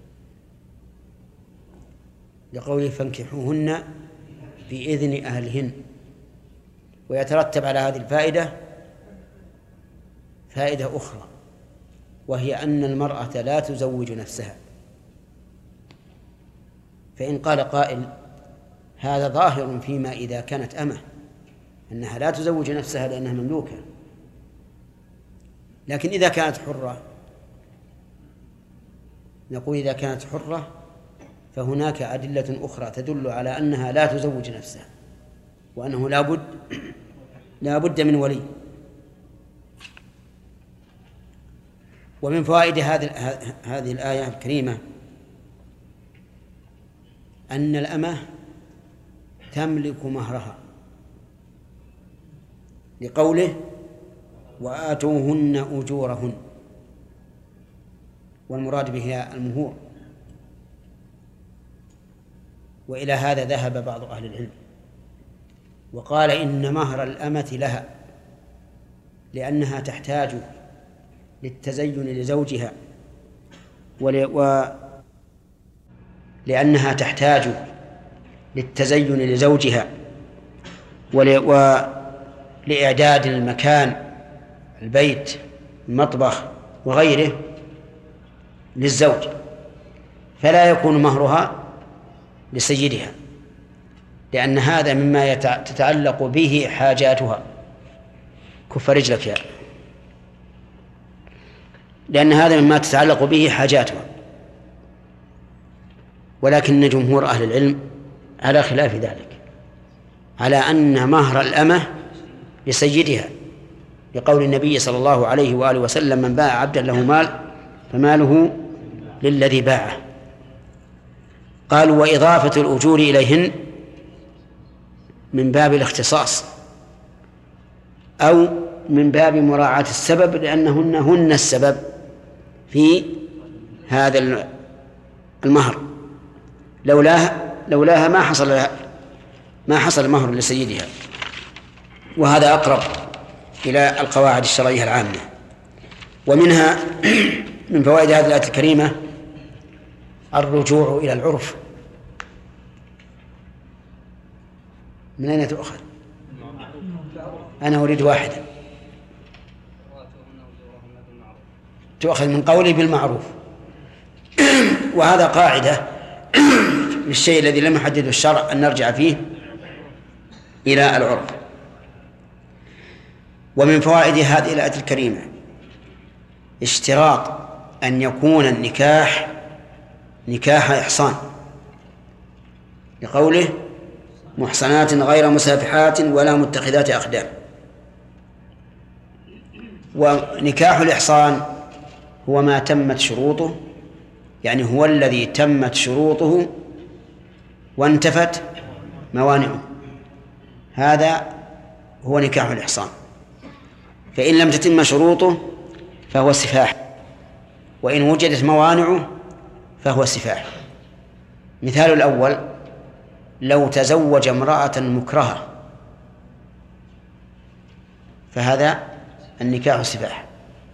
لقوله فانكحوهن بإذن أهلهن. ويترتب على هذه الفائدة فائدة أخرى، وهي أن المرأة لا تزوج نفسها. فإن قال قائل هذا ظاهر فيما إذا كانت أمة، أنها لا تزوج نفسها لأنها مملوكة، لكن إذا كانت حرة نقول إذا كانت حرة فهناك أدلة أخرى تدل على أنها لا تزوج نفسها، وأنه لا بد لا بد من ولي. ومن فوائد هذه الآية الكريمة أن الأمة تملك مهرها، لقوله وآتوهن أجورهن، والمراد بها المهور. وإلى هذا ذهب بعض أهل العلم وقال إن مهر الأمة لها، لأنها تحتاج للتزين لزوجها لأنها تحتاج للتزين لزوجها ولإعداد المكان، البيت، المطبخ وغيره للزوج، فلا يكون مهرها لسيدها، لأن هذا مما تتعلق به حاجاتها. كف رجلك يا، لأن هذا مما تتعلق به حاجاتها. ولكن جمهور أهل العلم على خلاف ذلك، على أن مهر الأمة لسيدها، لقول النبي صلى الله عليه وآله وسلم من باع عبدا له مال فماله للذي باعه. قالوا وإضافة الأجور إليهن من باب الاختصاص أو من باب مراعاة السبب، لأنهن السبب في هذا المهر. لولاها ما حصل مهر لسيدها. وهذا أقرب إلى القواعد الشرعية العامة. ومنها من فوائد هذه الآية الكريمة الرجوع إلى العرف. من أين تؤخذ؟ أنا أريد واحدا. تؤخذ من قولي بالمعروف. وهذا قاعدة للشيء الذي لم يحدده الشرع أن نرجع فيه إلى العرف. ومن فوائد هذه الآية الكريمة اشتراط أن يكون النكاح نكاح إحصان، لقوله محصنات غير مسافحات ولا متخذات أخدان. ونكاح الإحصان هو ما تمت شروطه، يعني هو الذي تمت شروطه وانتفت موانعه، هذا هو نكاح الإحصان. فإن لم تتم شروطه فهو سفاح، وإن وجدت موانعه فهو سفاح. مثال الأول: لو تزوج امرأة مكرهة فهذا النكاح سفاح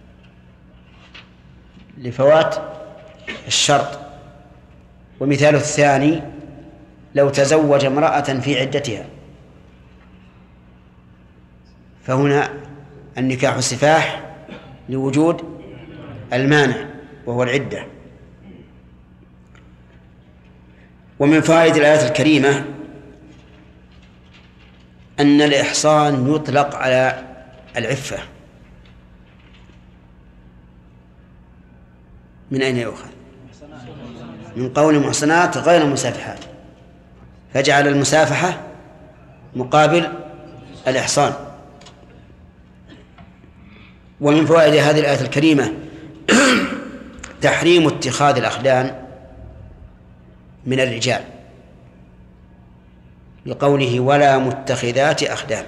لفوات الشرط. ومثال الثاني: لو تزوج امرأة في عدتها فهنا النكاح سفاح لوجود المانع وهو العدة. ومن فوائد الآية الكريمة أن الإحصان يطلق على العفة. من أين يؤخذ؟ من قول محصنات غير مسافحات، فجعل المسافحة مقابل الإحصان. ومن فوائد هذه الآية الكريمة تحريم اتخاذ الأخدان من الرجال، لقوله ولا متخذات أخدان،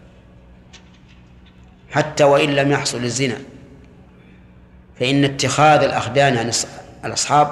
حتى وإن لم يحصل الزنا، فإن اتخاذ الأخدان عن الأصحاب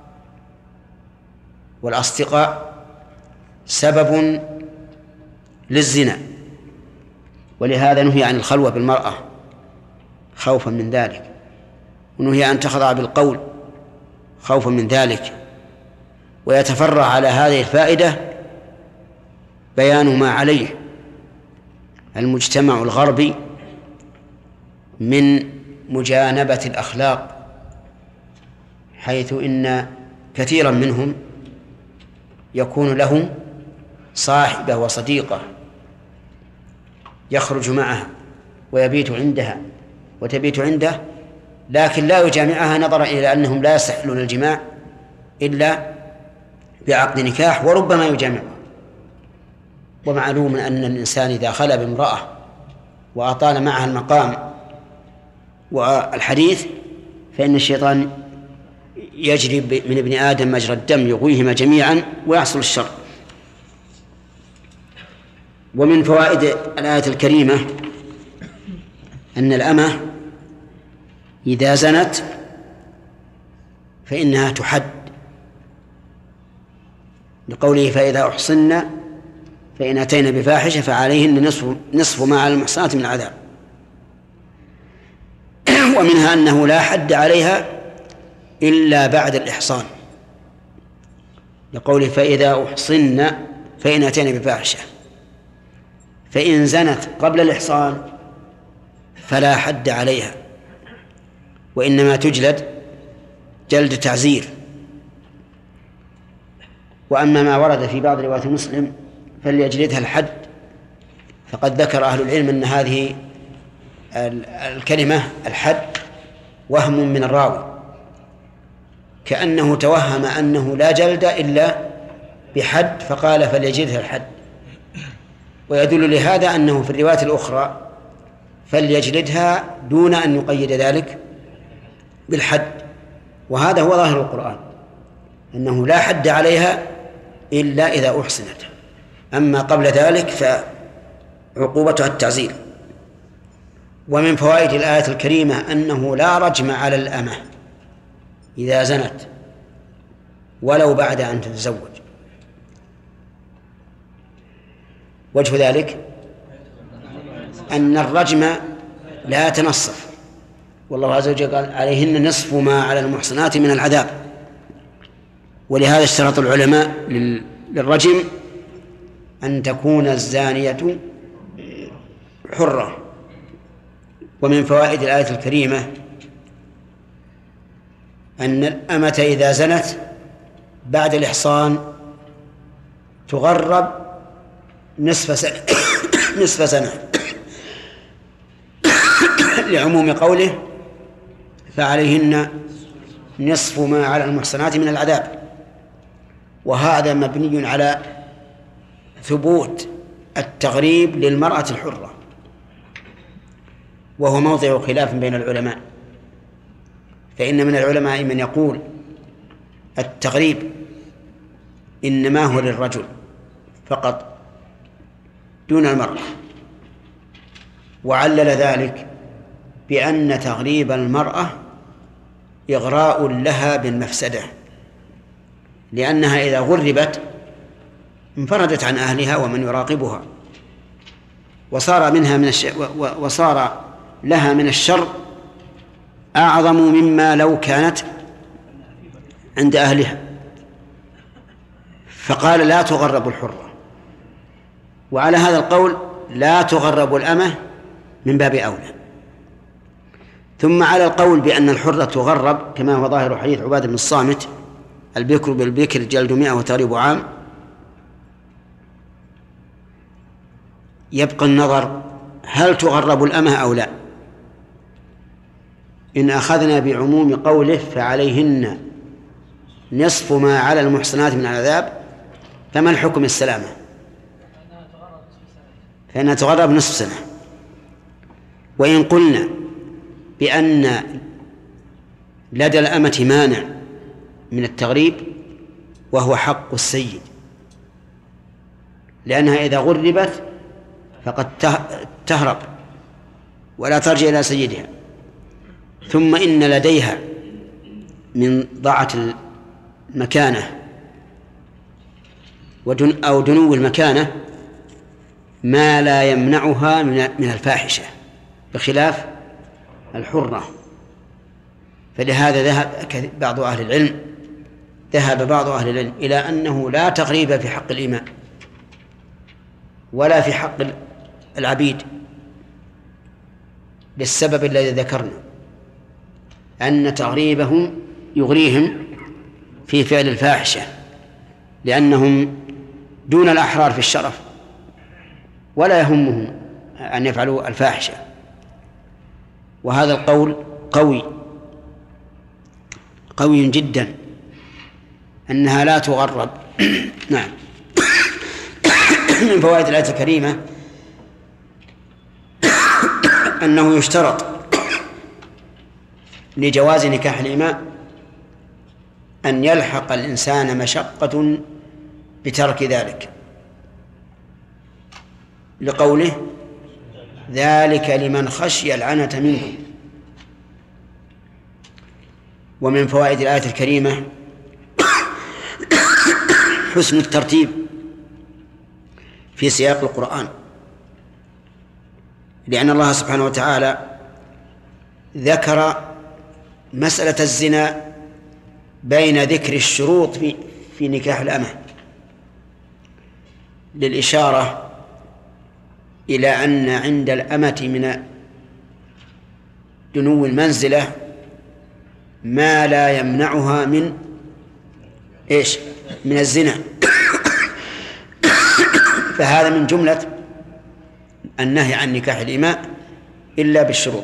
والأصدقاء سبب للزنا، ولهذا نهي عن الخلوة بالمرأة خوفا من ذلك، ونهي أن تخضع بالقول خوفا من ذلك. ويتفرع على هذه الفائدة بيان ما عليه المجتمع الغربي من مجانبة الأخلاق، حيث إن كثيرا منهم يكون له صاحبة وصديقة يخرج معها ويبيت عندها وتبيت عنده، لكن لا يجامعها نظرا إلى أنهم لا يستحلون الجماع إلا بعقد نكاح، وربما يجامعها. ومعلوم أن الإنسان إذا خلى بامرأة وأطال معها المقام والحديث فإن الشيطان يجري من ابن آدم مجرى الدم يغويهما جميعا ويحصل الشر. ومن فوائد الآية الكريمة أن الأمة إذا زنت فإنها تحد، لقوله فإذا أحصن فإن أتينا بفاحشة فعليهن نصف ما على المحصنات من العذاب. ومنها أنه لا حد عليها إلا بعد الإحصان، لقوله فإذا أحصن فإن أتينا بفاحشة، فإن زنت قبل الإحصان فلا حد عليها، وإنما تجلد جلد تعزير. وأما ما ورد في بعض روايات مسلم فليجلدها الحد، فقد ذكر أهل العلم أن هذه الكلمة الحد وهم من الراوي، كأنه توهم أنه لا جلد إلا بحد فقال فليجلدها الحد. ويدل لهذا أنه في الروايات الأخرى فليجلدها دون أن يقيد ذلك بالحد، وهذا هو ظاهر القرآن أنه لا حد عليها إلا إذا أحصنت، أما قبل ذلك فعقوبتها التعزير. ومن فوائد الآية الكريمة أنه لا رجم على الأمة إذا زنت ولو بعد أن تتزوج. وجه ذلك أن الرجم لا يتنصف، والله عز وجل قال عليهن نصف ما على المحصنات من العذاب، ولهذا اشترط العلماء للرجم أن تكون الزانية حرة. ومن فوائد الآية الكريمة أن الأمة إذا زنت بعد الإحصان تغرب نصف سنة لعموم قوله فعليهن نصف ما على المحصنات من العذاب. وهذا مبني على ثبوت التغريب للمرأة الحرة، وهو موضع خلاف بين العلماء، فإن من العلماء من يقول التغريب إنما هو للرجل فقط دون المرأة، وعلل ذلك بأن تغريب المرأة إغراء لها بالمفسدة، لأنها إذا غربت انفردت عن أهلها ومن يراقبها، وصار لها من الشر أعظم مما لو كانت عند أهلها. فقال لا تغرب الحرة، وعلى هذا القول لا تغرب الأمة من باب أولى. ثم على القول بأن الحرة تغرب كما هو ظاهر حديث عبادة بن الصامت البكر بالبكر جلد 100 وتغريب عام، يبقى النظر هل تغرب الأمة أو لا. إن أخذنا بعموم قوله فعليهن نصف ما على المحصنات من العذاب فما الحكم السلامة؟ فإنها تغرب نصف سنة. وإن قلنا بأن لدى الأمة مانع من التغريب وهو حق السيد، لأنها إذا غربت فقد تهرب ولا ترجع إلى سيدها، ثم إن لديها من ضاعة المكانة أو دنو المكانة ما لا يمنعها من الفاحشة بخلاف الحرة. فلهذا ذهب بعض أهل العلم إلى أنه لا تغريب في حق الإماء ولا في حق العبيد، للسبب الذي ذكرنا أن تغريبهم يغريهم في فعل الفاحشة، لأنهم دون الأحرار في الشرف ولا يهمهم أن يفعلوا الفاحشة. وهذا القول قوي جدا أنها لا تغرب. نعم. من فوائد الآية الكريمة أنه يشترط لجواز نكاح الإماء أن يلحق الإنسان مشقة بترك ذلك، لقوله ذلك لمن خشي العنة منكم. ومن فوائد الآية الكريمة حسن الترتيب في سياق القرآن، لأن الله سبحانه وتعالى ذكر مسألة الزنا بين ذكر الشروط في نكاح الأمة، للإشارة إلى أن عند الأمة من دنو المنزلة ما لا يمنعها من إيش؟ من الزنا. فهذا من جملة النهي عن نكاح الإماء إلا بالشروط.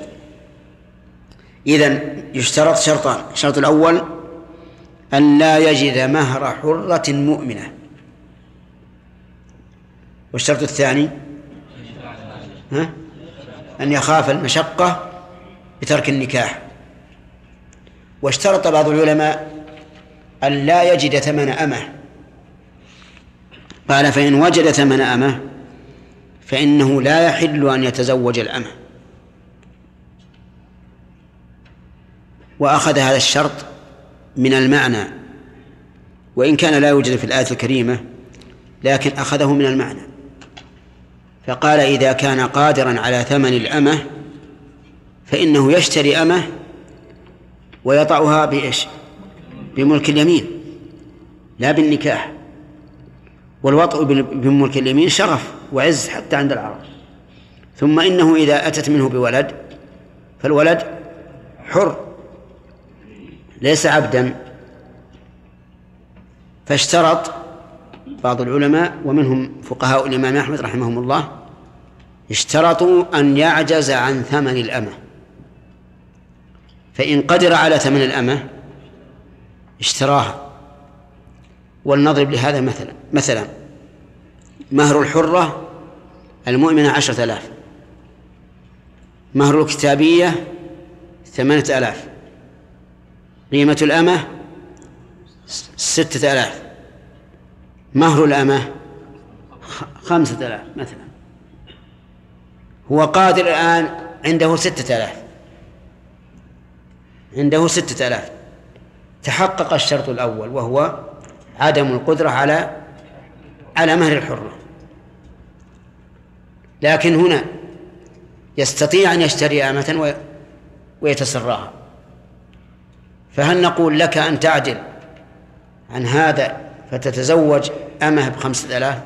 إذن يشترط شرطان: الشرط الأول أن لا يجد مهر حرة مؤمنة، والشرط الثاني أن يخاف المشقة بترك النكاح. واشترط بعض العلماء أن لا يجد ثمن أمة، قال فإن وجد ثمن أمة فإنه لا يحل أن يتزوج الأمة. وأخذ هذا الشرط من المعنى، وإن كان لا يوجد في الآية الكريمة لكن أخذه من المعنى، فقال إذا كان قادرا على ثمن الأمة فإنه يشتري أمة ويضعها بإيش؟ بملك اليمين لا بالنكاح. والوطء بملك اليمين شرف وعز حتى عند العرب. ثم إنه إذا أتت منه بولد فالولد حر ليس عبدا. فاشترط بعض العلماء ومنهم فقهاء الإمام أحمد رحمهم الله، اشترطوا أن يعجز عن ثمن الأمة، فإن قدر على ثمن الأمة اشتراها. ولنضرب لهذا مثلا مهر الحرة المؤمنة 10,000، مهر الكتابية 8,000، قيمة الأمة 6,000، مهر الأمة 5,000 مثلا. هو قادر الآن عنده 6,000، عنده 6,000. تحقق الشرط الأول وهو عدم القدرة على مهر الحرة، لكن هنا يستطيع أن يشتري أمة ويتسراها. فهل نقول لك أن تعدل عن هذا فتتزوج أمة ب5,000؟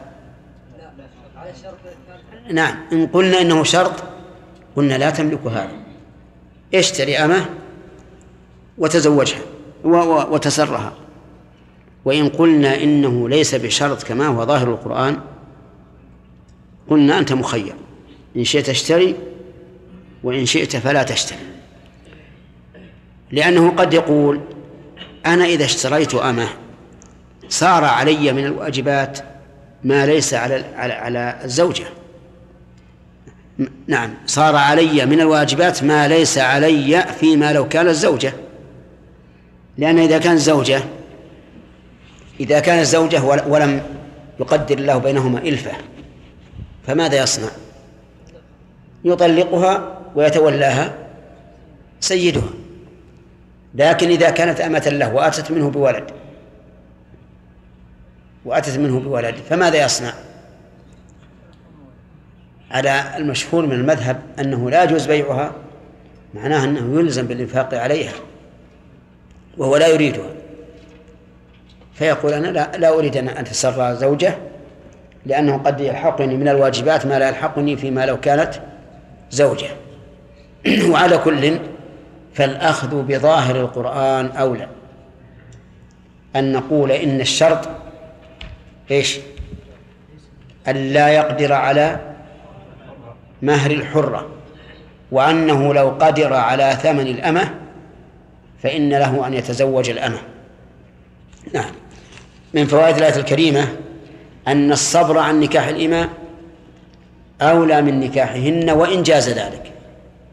نعم، إن قلنا إنه شرط قلنا لا تملك هذا، اشتري أمة وتزوجها وتسرها. وإن قلنا إنه ليس بشرط كما هو ظاهر القرآن قلنا أنت مخير، إن شئت اشتري وإن شئت فلا تشتري. لأنه قد يقول أنا إذا اشتريت أمة صار علي من الواجبات ما ليس على الزوجة. نعم، صار علي من الواجبات ما ليس علي فيما لو كان الزوجة. لأن إذا كان الزوجة ولم يقدر الله بينهما إلفة فماذا يصنع؟ يطلقها ويتولاها سيدها. لكن إذا كانت أمة له وأتت منه بولد فماذا يصنع؟ على المشهور من المذهب أنه لا يجوز بيعها، معناه أنه يلزم بالإنفاق عليها وهو لا يريدها، فيقول أنا لا أريد أن أتسرى زوجة لأنه قد يلحقني من الواجبات ما لا يلحقني فيما لو كانت زوجة. وعلى كل فالأخذ بظاهر القرآن أولى. أن نقول إن الشرط إيش؟ ألا يقدر على مهر الحرة، وأنه لو قدر على ثمن الأمة فإن له أن يتزوج الأمة. نعم. من فوائد الآية الكريمة أن الصبر عن نكاح الإماء أولى من نكاحهن وإن جاز ذلك.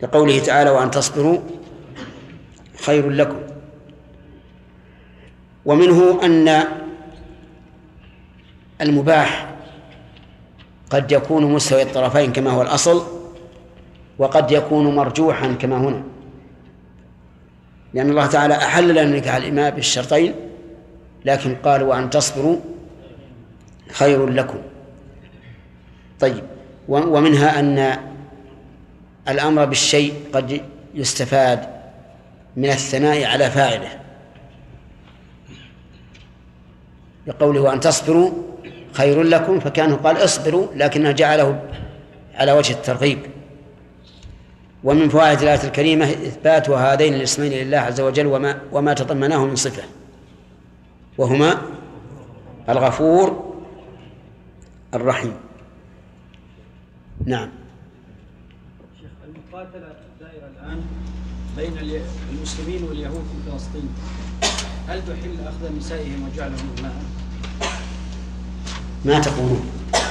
لقوله تعالى وأن تصبروا خير لكم. ومنه أن المباح قد يكون مستوي الطرفين كما هو الأصل، وقد يكون مرجوحا كما هنا، لأن الله تعالى أحل لنا نكاح الإماء بالشرطين، لكن قال وأن تصبروا خير لكم. طيب، ومنها أن الأمر بالشيء قد يستفاد من الثناء على فاعله، بقوله وأن تصبروا خير لكم، فكانه قال اصبروا لكنه جعله على وجه الترغيب. ومن فوائد الآية الكريمة إثبات هذين الاسمين لله عز وجل وما تضمناه من صفة، وهما الغفور الرحيم. نعم. شيخ، المقاتلة الدائرة الآن بين المسلمين واليهود في فلسطين، هل تحل أخذ نسائهم وجعلهم ماء؟ ما تقولون؟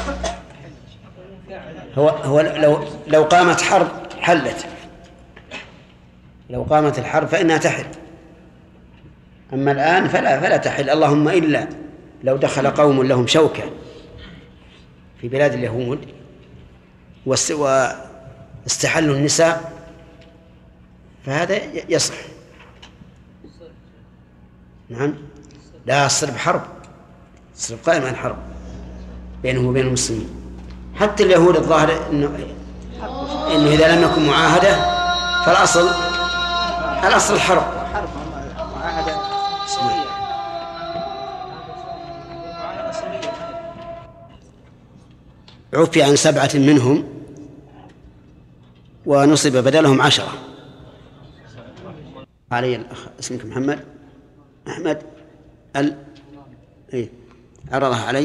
هو لو قامت حرب حلت، لو قامت الحرب فإنها تحل، أما الآن فلا تحل، اللهم إلا لو دخل قوم لهم شوكة في بلاد اليهود واستحلوا النساء فهذا يصح. نعم، لا، الصلب حرب، الصلب قائم عن حرب بينه وبين المسلمين. حتى اليهود الظاهر إنه إذا لم يكن معاهدة فالأصل الحرب. معاهدة سرية. عفي عن 7 منهم ونصب بدلهم 10. علي الأخ اسمك محمد أحمد عرضها علي.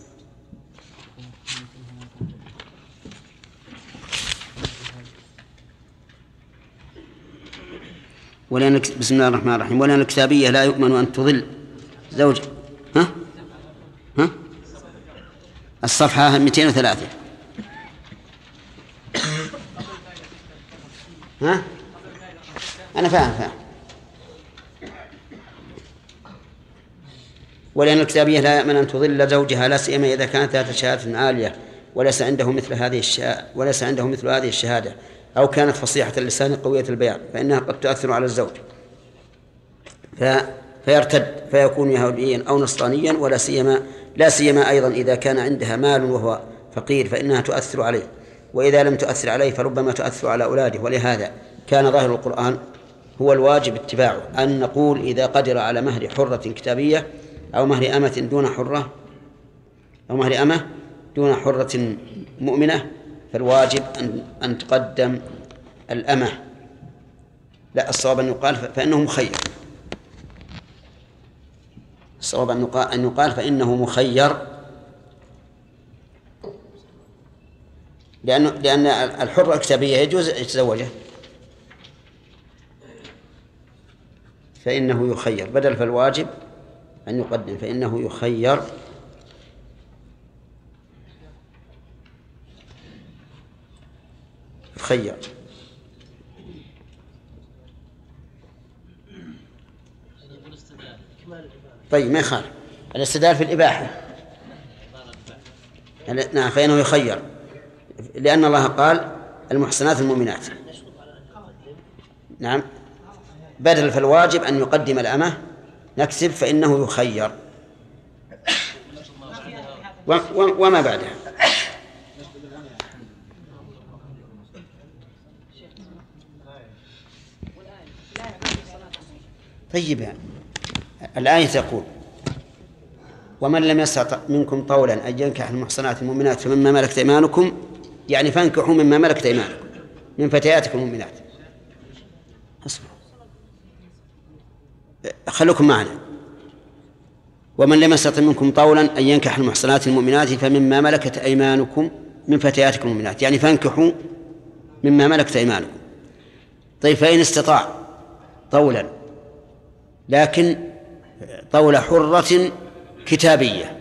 بسم الله الرحمن الرحيم. ولأن الكتابية لا يؤمن أن تضل زوج. ها الصفحة 203. أنا فاهم. ولأن الكتابية لا يؤمن أن تضل زوجها، لا سيما إذا كانت ذات شهادة عالية وليس عنده مثل هذه الشهادة، أو كانت فصيحة اللسان قوية البيان، فإنها قد تؤثر على الزوج فيرتد فيكون يهوديا أو نصرانيا، لا سيما أيضا إذا كان عندها مال وهو فقير فإنها تؤثر عليه، وإذا لم تؤثر عليه فربما تؤثر على أولاده. ولهذا كان ظاهر القرآن هو الواجب اتباعه، أن نقول إذا قدر على مهر حرة كتابية أو مهر أمة دون حرة، أو مهر أمة دون حرة مؤمنة، فالواجب أن تقدم الأمة. لا، الصواب أن يقال فإنه مخير. الصواب أن يقال فإنه مخير، لأن الحرة الكتابية يجوز يتزوجه، فإنه يخير بدل فالواجب أن يقدم، فإنه يخير. طيب، ما يخالف الاستدلال في الإباحة. نعم، فإنه يخير، لأن الله قال المحصنات المؤمنات. نعم، بدل فالواجب أن يقدم الأمة نكسب فإنه يخير وما بعدها. طيب، يعني الآية تقول ومن لم يستطع منكم طولا أن ينكح المحصنات المؤمنات فمما ملكت أيمانكم، يعني فانكحوا مما ملكت أيمانكم من فتياتكم المؤمنات. خلوكم معنا. ومن لم يستطع منكم طولا أن ينكح المحصنات المؤمنات فمما ملكت أيمانكم من فتياتكم المؤمنات، يعني فانكحوا مما ملكت أيمانكم. طيب، فإن استطاع طولا، لكن طول حرة كتابية،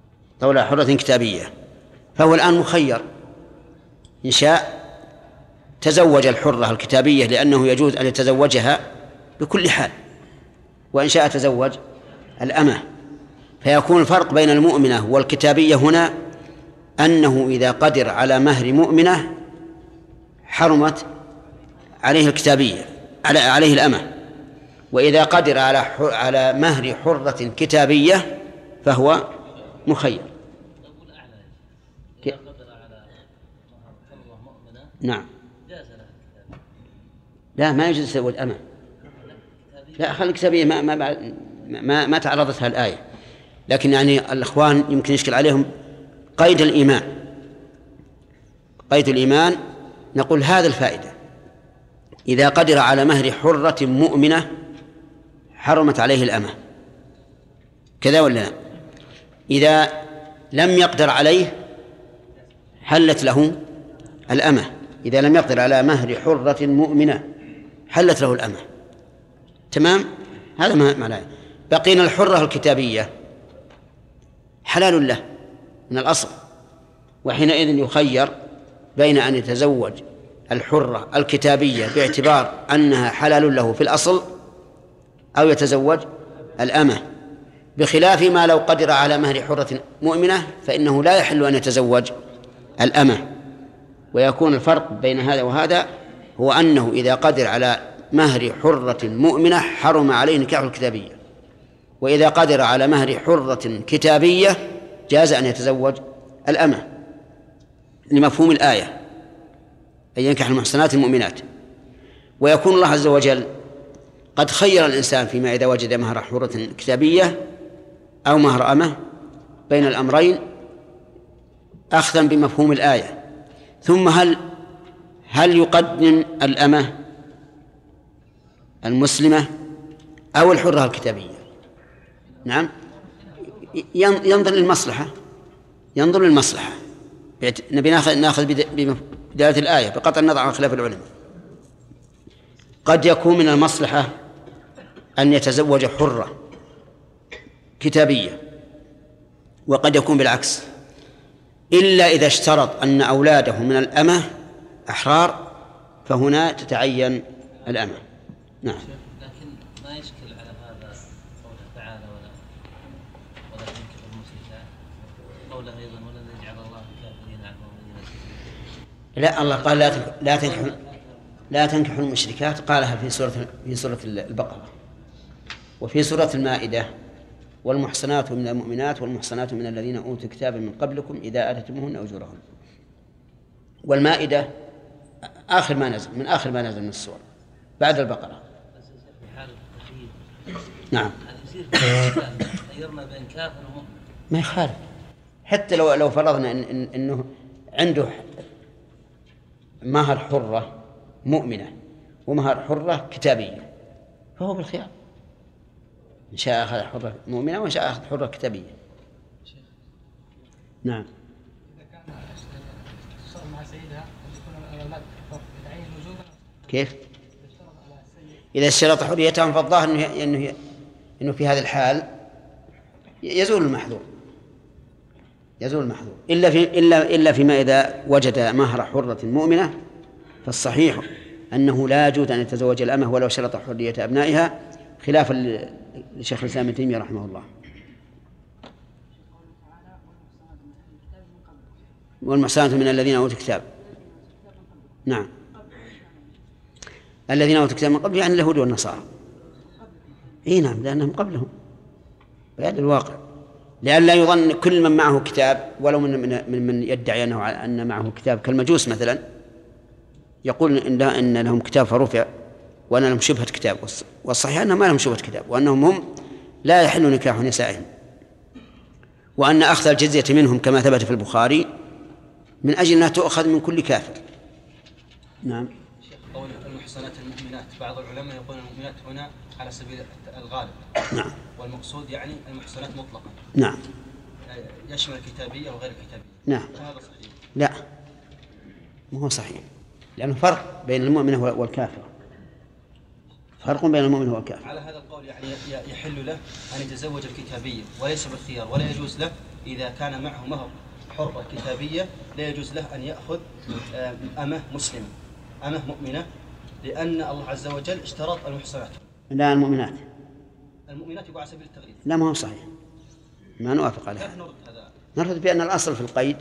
فهو الآن مخير، إن شاء تزوج الحرة الكتابية لأنه يجوز أن يتزوجها بكل حال، وإن شاء تزوج الأمة. فيكون الفرق بين المؤمنة والكتابية هنا أنه إذا قدر على مهر مؤمنة حرمت عليه الكتابية، عليه الأمة، وإذا قدر على مهر حرة كتابية فهو مخير. نعم. لا، ما يجوز يتزوج أمة. لا، خلي الكتابية ما تعرضتها الآية، لكن يعني الإخوان يمكن يشكل عليهم قيد الإيمان. قيد الإيمان نقول هذا الفائدة: إذا قدر على مهر حرة مؤمنة حرمت عليه الأمة، كذا ولا لا؟ إذا لم يقدر عليه حلت له الأمة. إذا لم يقدر على مهر حرة مؤمنة حلت له الأمة. تمام؟ هذا ما معناه. بقينا الحرة الكتابية حلال له من الأصل، وحينئذ يخير بين أن يتزوج الحرة الكتابية باعتبار أنها حلال له في الأصل أو يتزوج الأمة، بخلاف ما لو قدر على مهر حرة مؤمنة فإنه لا يحل أن يتزوج الأمة. ويكون الفرق بين هذا وهذا هو أنه إذا قدر على مهر حرة مؤمنة حرم عليه نكاح الكتابية، وإذا قدر على مهر حرة كتابية جاز أن يتزوج الأمة لمفهوم الآية، أن ينكح المحصنات المؤمنات. ويكون الله عز وجل قد خير الإنسان فيما إذا وجد مهر حرة كتابية أو مهر أمة بين الأمرين أخذا بمفهوم الآية. ثم هل يقدم الأمة المسلمة أو الحرة الكتابية؟ نعم، ينظر للمصلحة. نبي ناخذ بداية الآية بقطع النظر عن خلاف العلماء. قد يكون من المصلحة أن يتزوج حرة كتابية، وقد يكون بالعكس، إلا إذا اشترط أن أولاده من الأمة أحرار، فهنا تتعين الأمة. نعم. لكن ما يشكل على هذا قوله تعالى ولا تنكحوا المشركات، قوله أيضا ولن يجعل الله الكافرين على المؤمنين سبيلا. لا، الله قال لا تنكحوا المشركات، قالها في سورة البقرة، وفي سورة المائدة: والمحصنات من المؤمنات والمحصنات من الذين أوتوا الكتاب من قبلكم إذا آتيتموهن أجورهن. والمائدة آخر ما نزل من السور بعد البقرة. نعم. غيرنا بين كافر ومؤمن ما يخالف، حتى لو فرضنا إنه عنده مهر حرة مؤمنة ومهر حرة كتابية فهو بالخيار، إن شاء أخذ حرة مؤمنة وإن شاء أخذ حرة كتابية. نعم. إذا كان اشترط مع سيدها يكون الأولاد يتعين وجوبا. كيف؟ إذا اشترط حريتهم فالظاهر إنه في هذا الحال يزول المحظور إلا فيما إذا وجد مهر حرة مؤمنة، فالصحيح أنه لا يجوز أن يتزوج الأمة ولو شرط حرية أبنائها، خلافا لشيخ الإسلام ابن تيمية رحمه الله. والمحصنات من الذين أوتوا الكتاب. نعم، الذين أوتوا الكتاب من قبل يعني اليهود والنصارى. نعم، لأنهم قبلهم بهذا الواقع، لأن لا يظن كل من معه كتاب ولو من يدعي أن معه كتاب كالمجوس مثلا يقول إن لهم كتاب فرفع وأن لهم شبهة كتاب، والصحيح أنهم ما لهم شبهة كتاب، وأنهم هم لا يحل نكاح نسائهم، وأن أخذ الجزية منهم كما ثبت في البخاري من أجل أنها تؤخذ من كل كافر. نعم. قول المحصنات المؤمنات، بعض العلماء يقول المؤمنات هنا على سبيل الغالب. نعم. والمقصود يعني المحصنات مطلقا. نعم. يشمل كتابية وغير كتابية. نعم. هذا صحيح؟ لا، ما هو صحيح، لأنه فرق بين المؤمنة والكافر، فرق بين المؤمن والكافر. على هذا القول يعني يحل له أن يتزوج الكتابية وليس بالخيار، ولا يجوز له إذا كان معه مهر حرة كتابية لا يجوز له أن يأخذ أمة مسلمة. أمه مؤمنة، لأن الله عز وجل اشترط المحصنات. لا، المؤمنات. المؤمنات يقول على سبيل التغليظ. لا، ما هو صحيح، ما نوافق عليه. كيف نرد هذا؟ نرد بأن الأصل في القيد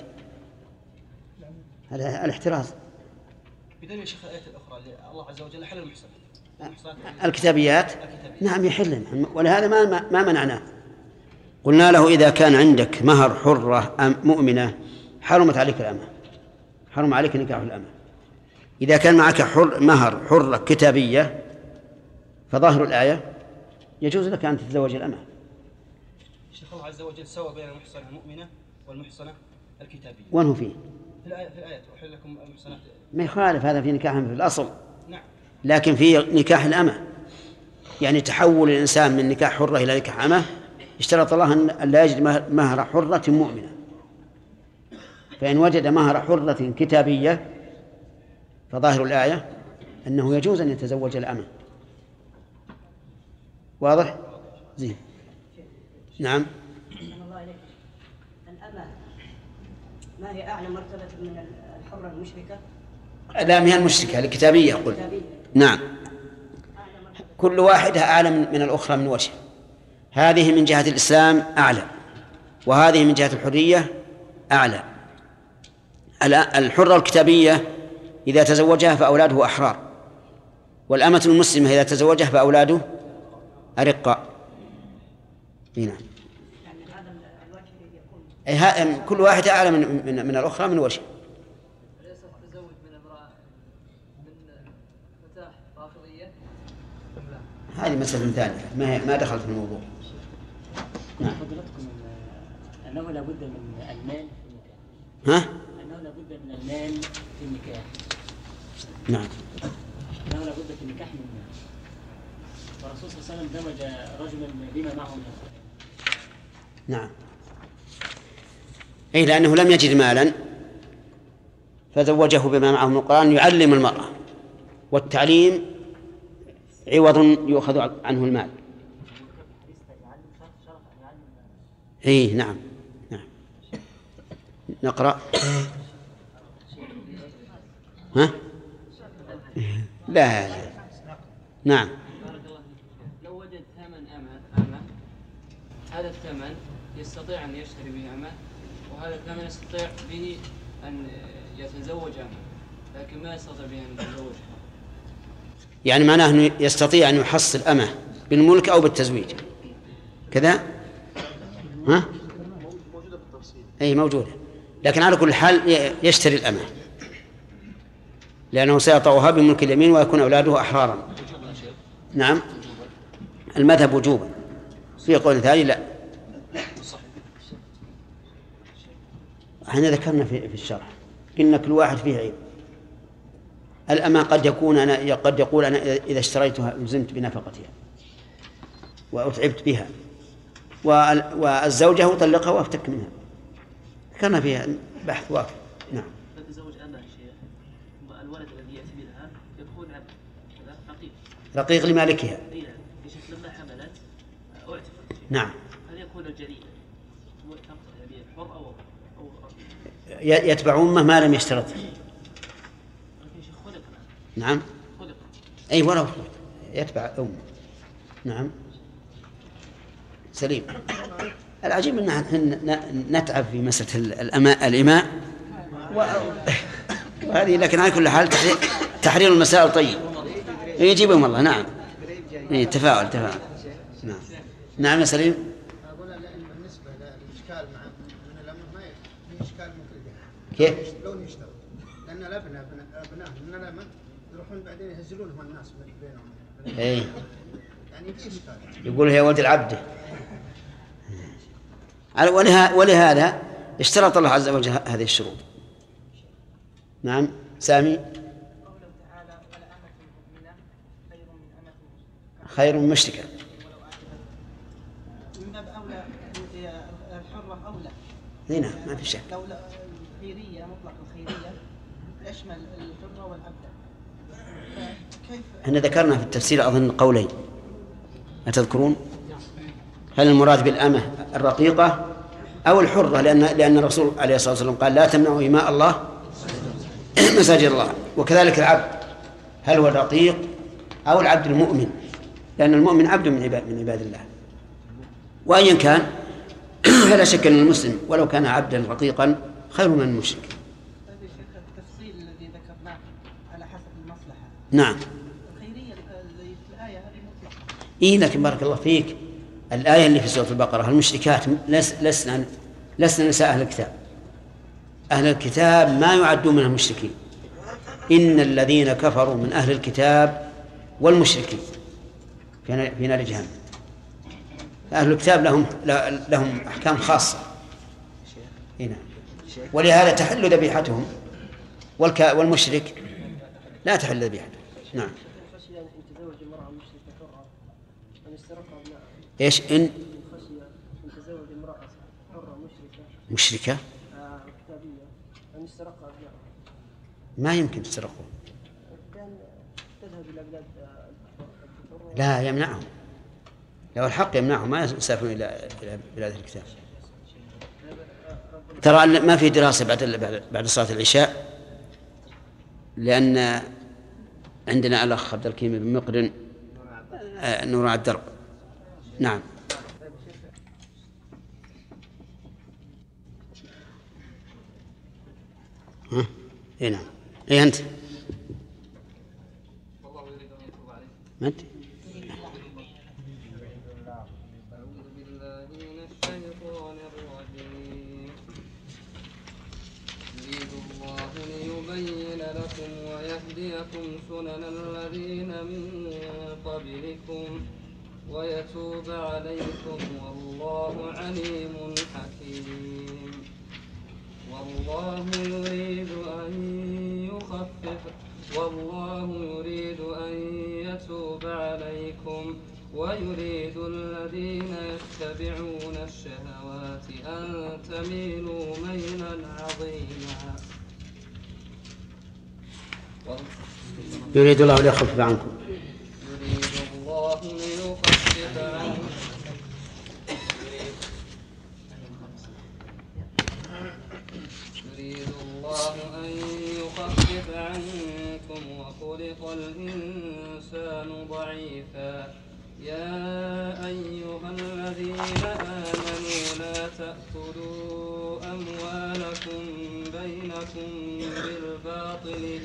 الاحتراز. بدليل يا شيخ الآية الأخرى اللي الله عز وجل حل المحصنات. الكتابيات نعم يحلن، ولهذا ما منعناه. قلنا له إذا كان عندك مهر حرة مؤمنة حرمت عليك الأمة، حرم عليك نكاح الأمة. إذا كان معك مهر حرة كتابية فظاهر الآية يجوز لك أن تتزوج الأمة. الشيخ الله عز وجل سوى بين المحصنة المؤمنة والمحصنة الكتابية. وين هو فيه؟ في الآية أحل لكم المحصنات. ما يخالف، هذا في نكاح في الأصل. نعم. لكن في نكاح الأمة، يعني تحول الإنسان من نكاح حرة إلى نكاح أمة، اشترط الله أن لا يجد مهر حرة مؤمنة. فإن وجد مهر حرة كتابية فظاهر الآية أنه يجوز أن يتزوج الأمة. واضح؟ زين. نعم. الله عليك. الأمة ما هي أعلى مرتبة من الحرة المشركة؟ لا، من المشركة الكتابية قل. نعم، كل واحدة أعلى من الأخرى من وجه. هذه من جهة الإسلام أعلى، وهذه من جهة الحرية أعلى. الحرة الكتابية إذا تزوجها فأولاده أحرار، والأمة المسلمة إذا تزوجها فأولاده أرقاء. نعم. يعني هذا الوجه يكون كل واحدة أعلى من الأخرى من وجه. أليس التزوج من امرأة من فتاة رافضية؟ هذه مسألة ثانية ما دخلت في الموضوع. نعم. فضلتكم أنه لابد من المال في النكاح. ها؟ أنه لابد من المال في النكاح. نعم. أنه لابد في النكاح من المال. والرسول صلى الله عليه وسلم زوج رجلا بما معه من القرآن. نعم. أي لأنه لم يجد مالا فزوجه بما معه من القرآن يعلم المرأة، والتعليم عوض يؤخذ عنه المال. اي نعم. نعم. نقرأ. ها؟ لا. نعم. لو وجد ثمن أمة، هذا الثمن يستطيع أن يشتري به أمة، وهذا الثمن يستطيع به أن يتزوج أمة، لكن ما يستطيع به أن يتزوج. يعني معناه أنه يستطيع أن يحصل أمة بالملك أو بالتزويج كذا. ها؟ موجودة بالتفصيل. أي موجودة، لكن على كل حال يشتري الأمة لأنه سيطأها بملك اليمين ويكون أولاده أحرارا. نعم. المذهب وجوبا، في قول ثاني لا. احنا ذكرنا في الشرح إن كل واحد فيه عيب. الأمة قد يقول أنا إذا اشتريتها لزمت بنفقتها وأتعبت بها، والزوجة طلقها وافتك منها. ذكرنا فيها بحث وافي. نعم. تتزوج أمة شيء، الولد الذي يأتي منها يكون عبد رقيق. رقيق لمالكها. لما حملت أعتقد. نعم. هل يكون الجريء يعني حر أو يتبع أمه ما لم يشترط. نعم. أي ولو يتبع أمه. نعم. سليم. العجيب أن نتعب في مسألة الإماء وهذه، لكن على كل حال تحرير المسائل طيب يجيبهم الله. نعم. تفاعل. نعم. نعم يا سليم. أقول بالنسبة للإشكال من الأمر ما في إشكال ممكن كيف؟ لو يشترط، لأن الأبناء من الأمر يروحون بعدين يهزلونهم الناس بينهم. إيه. يعني في إشكال. يقول هي ولد العبد. ولهذا اشترط الله عز وجل هذه الشروط. نعم. سامي. قوله تعالى ولا أمة مؤمنة خير من أمة مشركة. خير من مشركة. من باب أولى الحرة أولى. هنا ما في شك. لو الخيرية مطلق الخيرية يشمل الحرة والعبد. كيف؟ احنا ذكرنا في التفسير أظن قولين أتذكرون؟ هل المراد بالأمة الرقيقة أو الحرة؟ لأن الرسول عليه الصلاة والسلام قال لا تمنعوا إماء الله مساجد الله، وكذلك العبد هل هو الرقيق أو العبد المؤمن، لأن المؤمن عبد من عباد الله. وأيا كان فلا شك أن المسلم ولو كان عبدا رقيقا خير من المشرك. طيب يا شيخ، التفصيل الذي ذكرناه على حسب المصلحة. نعم. الخيرية الذي في الآية هذه مطلقة. إيه لكن بارك الله فيك، الآية اللي في سورة البقرة المشركات لسنا نساء أهل الكتاب. أهل الكتاب ما يعدون من المشركين. إن الذين كفروا من أهل الكتاب والمشركين في نار جهنم. أهل الكتاب لهم أحكام خاصة هنا، ولهذا تحل ذبيحتهم، والمشرك لا تحل ذبيحته. نعم. خشي أن تزوج امرأة مشركة حرة أن يسترق أبنائها. إيش إن خشي أن تزوج امرأة حرة مشركة كتابية أن يسترق أبنائها. ما يمكن تسرقه. كان تذهب إلى بلاد لا يمنعهم، لو الحق يمنعهم ما يسافرون إلى بلاد الكتاب. ترى ما في دراسة بعد صلاة العشاء، لأن عندنا الأخ عبد الكريم بن مقرن نور على الدرب. نعم. إيه نعم. إيه أنت؟ ما أنت؟ ليبين لكم ويهديكم سنن الذين من قبلكم ويتوب عليكم والله عليم حكيم. والله يريد أن يتوب عليكم ويريد الذين يتبعون الشهوات أن تميلوا ميلا عظيما. يريد الله ليخفف عنكم. يريد الله ليخفف عنكم. يريد الله أن يخفف عنكم وخلق الإنسان ضعيفا. يا أيها الذين آمنوا لا تأكلوا أموالكم بينكم بالباطل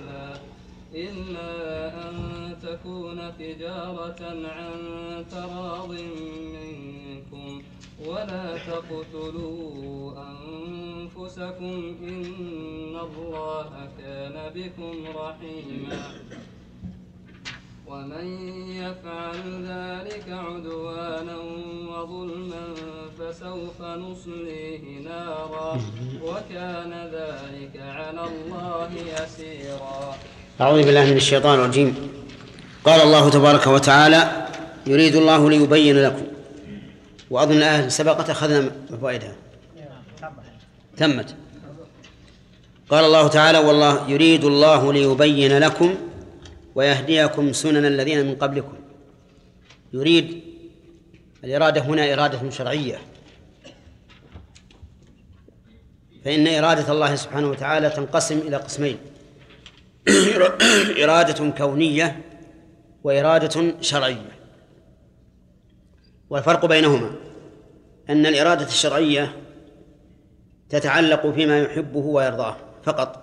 إلا أن تكون تجارة عن تراض منكم ولا تقتلوا أنفسكم إن الله كان بكم رحيما. ومن يفعل ذلك عدوانا وظلما فسوف نصليه نارا وكان ذلك على الله يسيرا. أعوذ بالله من الشيطان الرجيم. قال الله تبارك وتعالى: يريد الله ليبين لكم. وأظن الآية سبقت أخذنا فوائدها. تمت. قال الله تعالى: والله يريد الله ليبين لكم ويهديكم سنن الذين من قبلكم. يريد، الإرادة هنا إرادة شرعية، فإن إرادة الله سبحانه وتعالى تنقسم إلى قسمين: إرادة كونية وإرادة شرعية. والفرق بينهما أن الإرادة الشرعية تتعلق فيما يحبه ويرضاه فقط،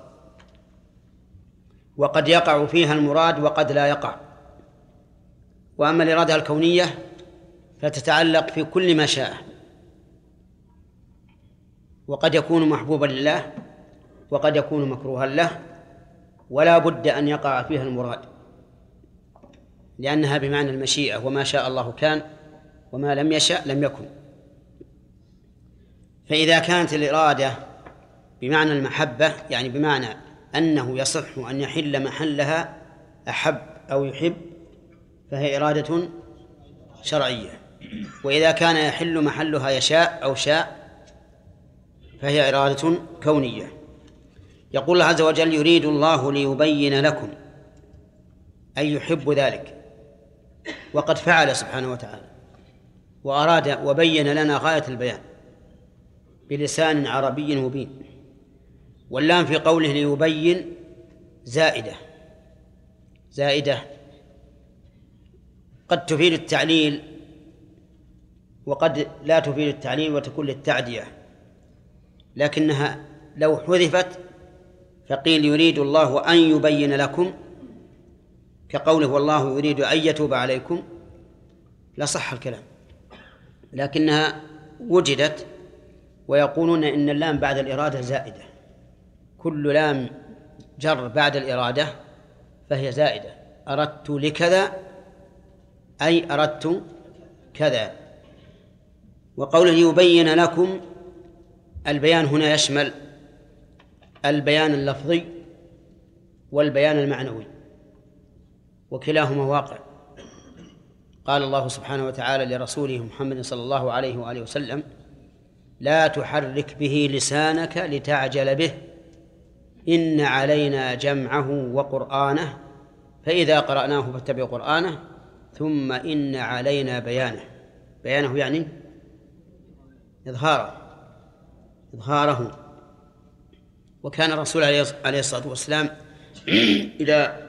وقد يقع فيها المراد وقد لا يقع. وأما الإرادة الكونية فتتعلق في كل ما شاء، وقد يكون محبوبا لله وقد يكون مكروها له، ولا بد أن يقع فيها المراد، لأنها بمعنى المشيئة: وما شاء الله كان وما لم يشأ لم يكن. فإذا كانت الإرادة بمعنى المحبة، يعني بمعنى أنه يصح أن يحل محلها أحب أو يحب، فهي إرادة شرعية. وإذا كان يحل محلها يشاء أو شاء فهي إرادة كونية. يقول الله عز وجل: يريد الله ليبين لكم، أي يحب ذلك، وقد فعل سبحانه وتعالى وأراد وبين لنا غاية البيان بلسان عربي مبين. واللام في قوله ليبين زائدة زائدة قد تفيد التعليل وقد لا تفيد التعليل وتكون للتعدية، لكنها لو حذفت فقيل يريد الله أن يبين لكم، كقوله والله يريد أن يتوب عليكم، لصح الكلام، لكنها وجدت. ويقولون إن اللام بعد الإرادة زائدة، كل لام جر بعد الإرادة فهي زائدة. أردت لكذا أي أردت كذا. وقوله يبين لكم، البيان هنا يشمل البيان اللفظي والبيان المعنوي، وكلاهما واقع. قال الله سبحانه وتعالى لرسوله محمد صلى الله عليه وآله وسلم: لا تحرك به لسانك لتعجل به إن علينا جمعه وقرآنه فإذا قرأناه فاتبع قرآنه ثم إن علينا بيانه. بيانه يعني إظهاره. وكان الرسول عليه الصلاة والسلام إذا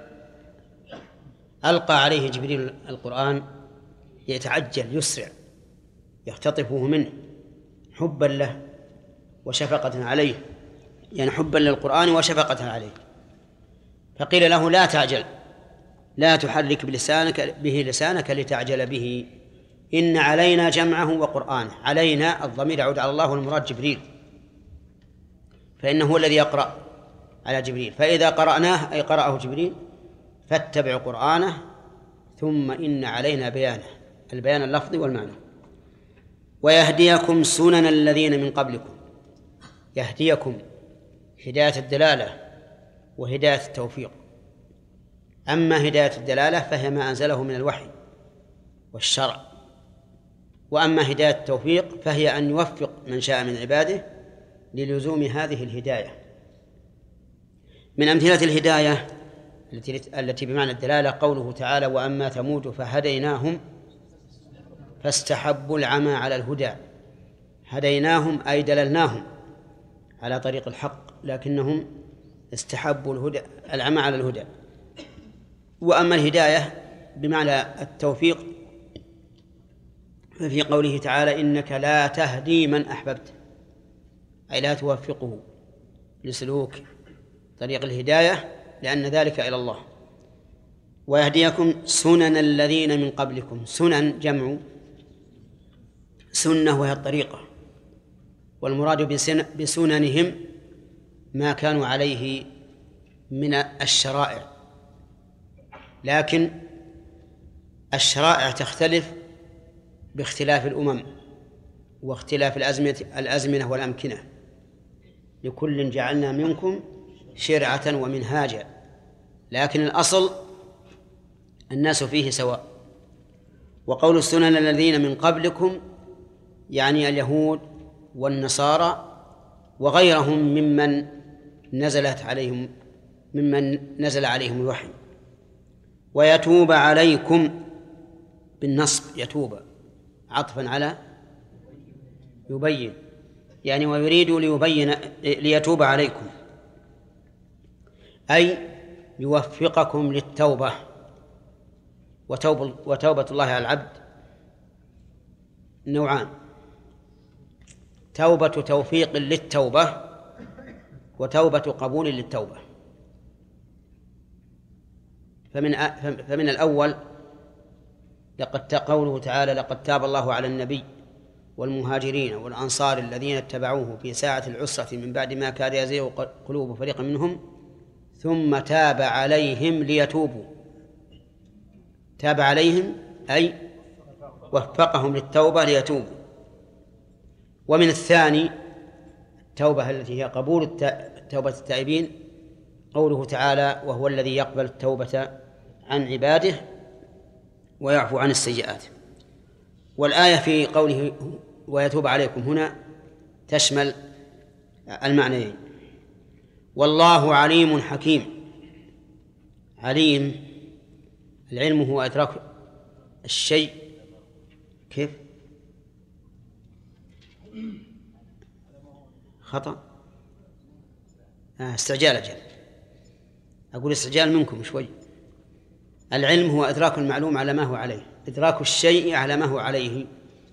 ألقى عليه جبريل القرآن يتعجل يسرع يختطفه منه حبا له وشفقة عليه، يعني حبا للقرآن وشفقة عليه. فقيل له: لا تعجل، لا تحرك به لسانك لتعجل به إن علينا جمعه وقرآنه. علينا الضمير يعود على الله والمراد جبريل، فإنه هو الذي يقرأ على جبريل، فإذا قرأناه أي قرأه جبريل فاتبع قرآنه ثم إن علينا بيانه، البيان اللفظي والمعنى. ويهديكم سنن الذين من قبلكم. يهديكم هداية الدلالة وهداية التوفيق. أما هداية الدلالة فهي ما أنزله من الوحي والشرع، وأما هداية التوفيق فهي أن يوفق من شاء من عباده للزوم هذه الهداية. من أمثلة الهداية التي بمعنى الدلالة قوله تعالى: وأما ثمود فهديناهم فاستحبوا العمى على الهدى. هديناهم أي دللناهم على طريق الحق، لكنهم استحبوا العمى على الهدى. وأما الهداية بمعنى التوفيق ففي قوله تعالى: إنك لا تهدي من أحببت، أي لا توفقه لسلوك طريق الهداية، لأن ذلك إلى الله. ويهديكم سنن الذين من قبلكم. سنن جمع سنة وهي الطريقة، والمراد بسننهم ما كانوا عليه من الشرائع، لكن الشرائع تختلف باختلاف الأمم واختلاف الأزمنة والأمكنة. لكل جعلنا منكم شرعة ومنهاجا، لكن الأصل الناس فيه سواء. وقول السنن الذين من قبلكم يعني اليهود والنصارى وغيرهم ممن نزل عليهم الوحي. ويتوب عليكم بالنصب، يتوب عطفا على يبين، يعني ويريد ليتوب عليكم، أي يوفقكم للتوبة. وتوبة الله على العبد نوعان: توبة توفيق للتوبة وتوبة قبول للتوبة. فمن الأول قوله تعالى: لقد تاب الله على النبي والمهاجرين والأنصار الذين اتبعوه في ساعة العسرة من بعد ما كاد يزيغ قلوب فريق منهم ثم تاب عليهم ليتوبوا. تاب عليهم أي وفقهم للتوبة ليتوبوا. ومن الثاني التوبة التي هي قبول توبة التائبين، قوله تعالى: وهو الذي يقبل التوبة عن عباده ويعفو عن السيئات. والآية في قوله ويتوب عليكم هنا تشمل المعنيين. والله عليم حكيم. عليم، العلم هو إدراك الشيء. كيف؟ خطأ. استعجال. أجل أقول استعجال منكم شوي. العلم هو إدراك المعلوم على ما هو عليه، إدراك الشيء على ما هو عليه.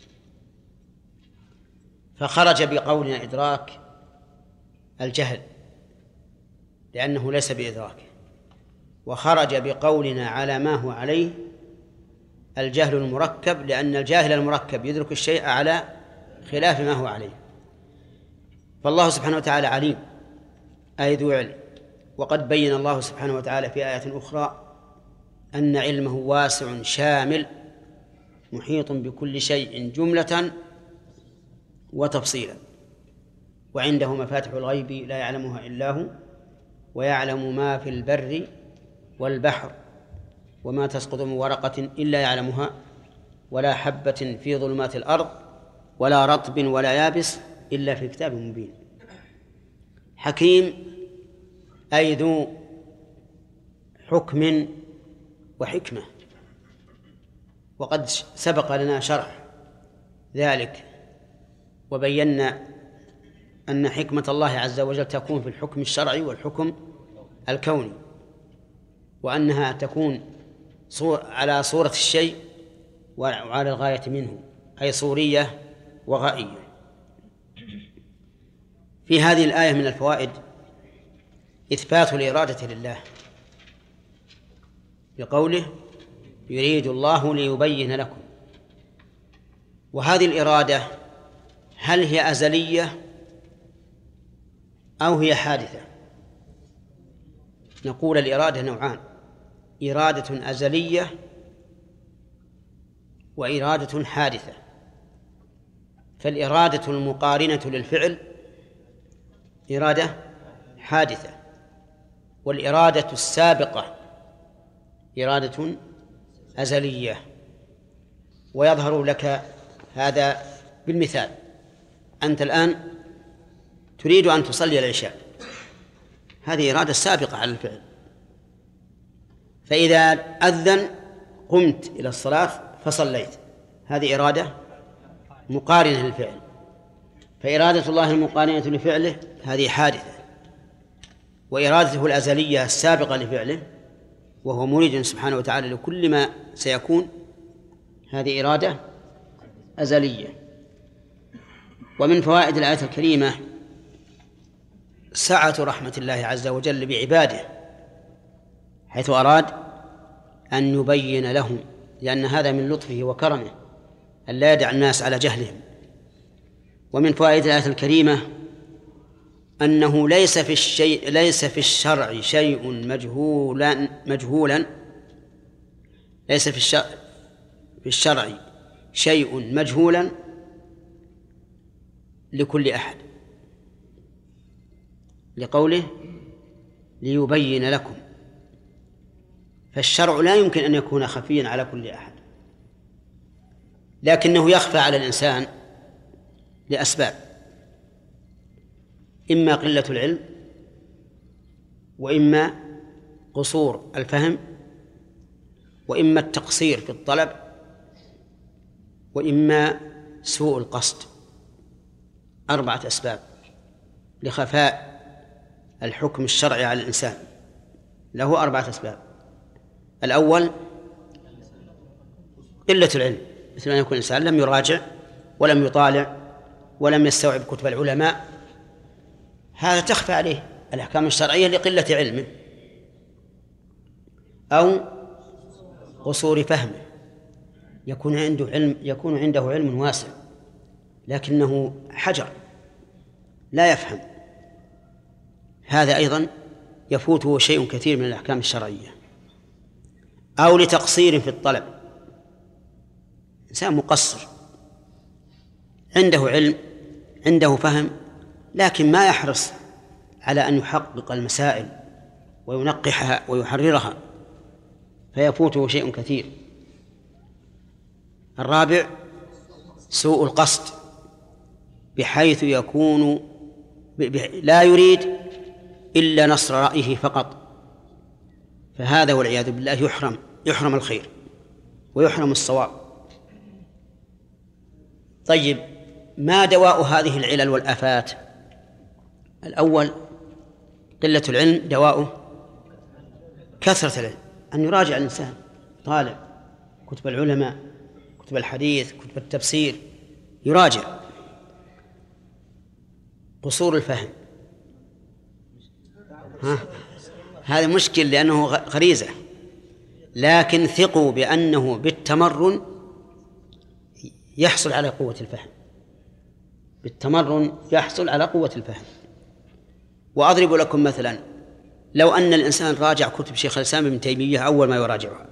فخرج بقولنا إدراك الجهل لأنه ليس بإدراكه، وخرج بقولنا على ما هو عليه الجهل المركب، لأن الجاهل المركب يدرك الشيء على خلاف ما هو عليه. فالله سبحانه وتعالى عليم أي ذو علم، وقد بين الله سبحانه وتعالى في آيات أخرى أن علمه واسع شامل محيط بكل شيء جملة وتفصيلا، وعنده مفاتح الغيب لا يعلمها إلا هو، ويعلم ما في البر والبحر، وما تسقط من ورقة إلا يعلمها، ولا حبة في ظلمات الأرض ولا رطب ولا يابس إلا في كتاب مبين. حكيم أي ذو حكم وحكمة، وقد سبق لنا شرح ذلك وبينا أن حكمة الله عز وجل تكون في الحكم الشرعي والحكم الكوني، وأنها تكون على صورة الشيء وعلى الغاية منه، أي صورية وغائية. في هذه الآية من الفوائد إثبات الإرادة لله بقوله يريد الله ليبين لكم. وهذه الإرادة هل هي أزلية أو هي حادثة؟ نقول الإرادة نوعان: إرادة أزلية وإرادة حادثة. فالإرادة المقارنة للفعل إرادة حادثة، والإرادة السابقة إرادة أزلية. ويظهر لك هذا بالمثال: أنت الآن تريد أن تصلي العشاء، هذه إرادة سابقة على الفعل، فإذا أذن قمت إلى الصلاة فصليت، هذه إرادة مقارنة للفعل. فإرادة الله المقارنة لفعله هذه حادثة، وإرادته الأزلية السابقة لفعله وهو مريد سبحانه وتعالى لكل ما سيكون هذه إرادة أزلية. ومن فوائد الآية الكريمة سعة رحمة الله عز وجل بعباده، حيث أراد أن يبين لهم، لأن هذا من لطفه وكرمه أن لا يدع الناس على جهلهم. ومن فوائد الآية الكريمة أنه ليس في الشرع شيء مجهولا ليس في الشرع شيء مجهولا لكل أحد، لقوله ليبين لكم. فالشرع لا يمكن أن يكون خفيا على كل أحد، لكنه يخفى على الإنسان لأسباب: إما قلة العلم، وإما قصور الفهم، وإما التقصير في الطلب، وإما سوء القصد. 4 أسباب لخفاء الحكم الشرعي على الإنسان، له 4 أسباب. الأول قلة العلم، مثل أن يكون الإنسان لم يراجع ولم يطالع ولم يستوعب كتب العلماء، هذا تخفى عليه الأحكام الشرعية لقلة علمه. أو قصور فهمه، يكون عنده علم واسع لكنه حجر لا يفهم، هذا أيضا يفوته شيء كثير من الأحكام الشرعية. أو لتقصير في الطلب، إنسان مقصر عنده علم عنده فهم لكن ما يحرص على أن يحقق المسائل وينقحها ويحررها، فيفوته شيء كثير. الرابع سوء القصد، بحيث يكون لا يريد إلا نصر رأيه فقط، فهذا والعياذ بالله يحرم الخير ويحرم الصواب. طيب، ما دواء هذه العلل والآفات؟ الأول قلة العلم، دواؤه كثرة العلم، أن يراجع الإنسان طالع كتب العلماء، كتب الحديث، كتب التفسير، يراجع قصور الفهم. هذا مشكل لأنه غريزة، لكن ثقوا بأنه بالتمرن يحصل على قوة الفهم، بالتمرن يحصل على قوة الفهم. وأضرب لكم مثلا، لو أن الإنسان راجع كتب شيخ الإسلام ابن تيمية أول ما يراجعها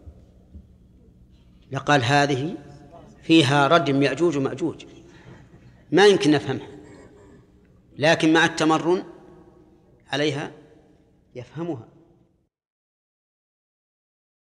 لقال هذه فيها ردم يأجوج ومأجوج، ما يمكن نفهمها، لكن مع التمرن عليها يفهمها.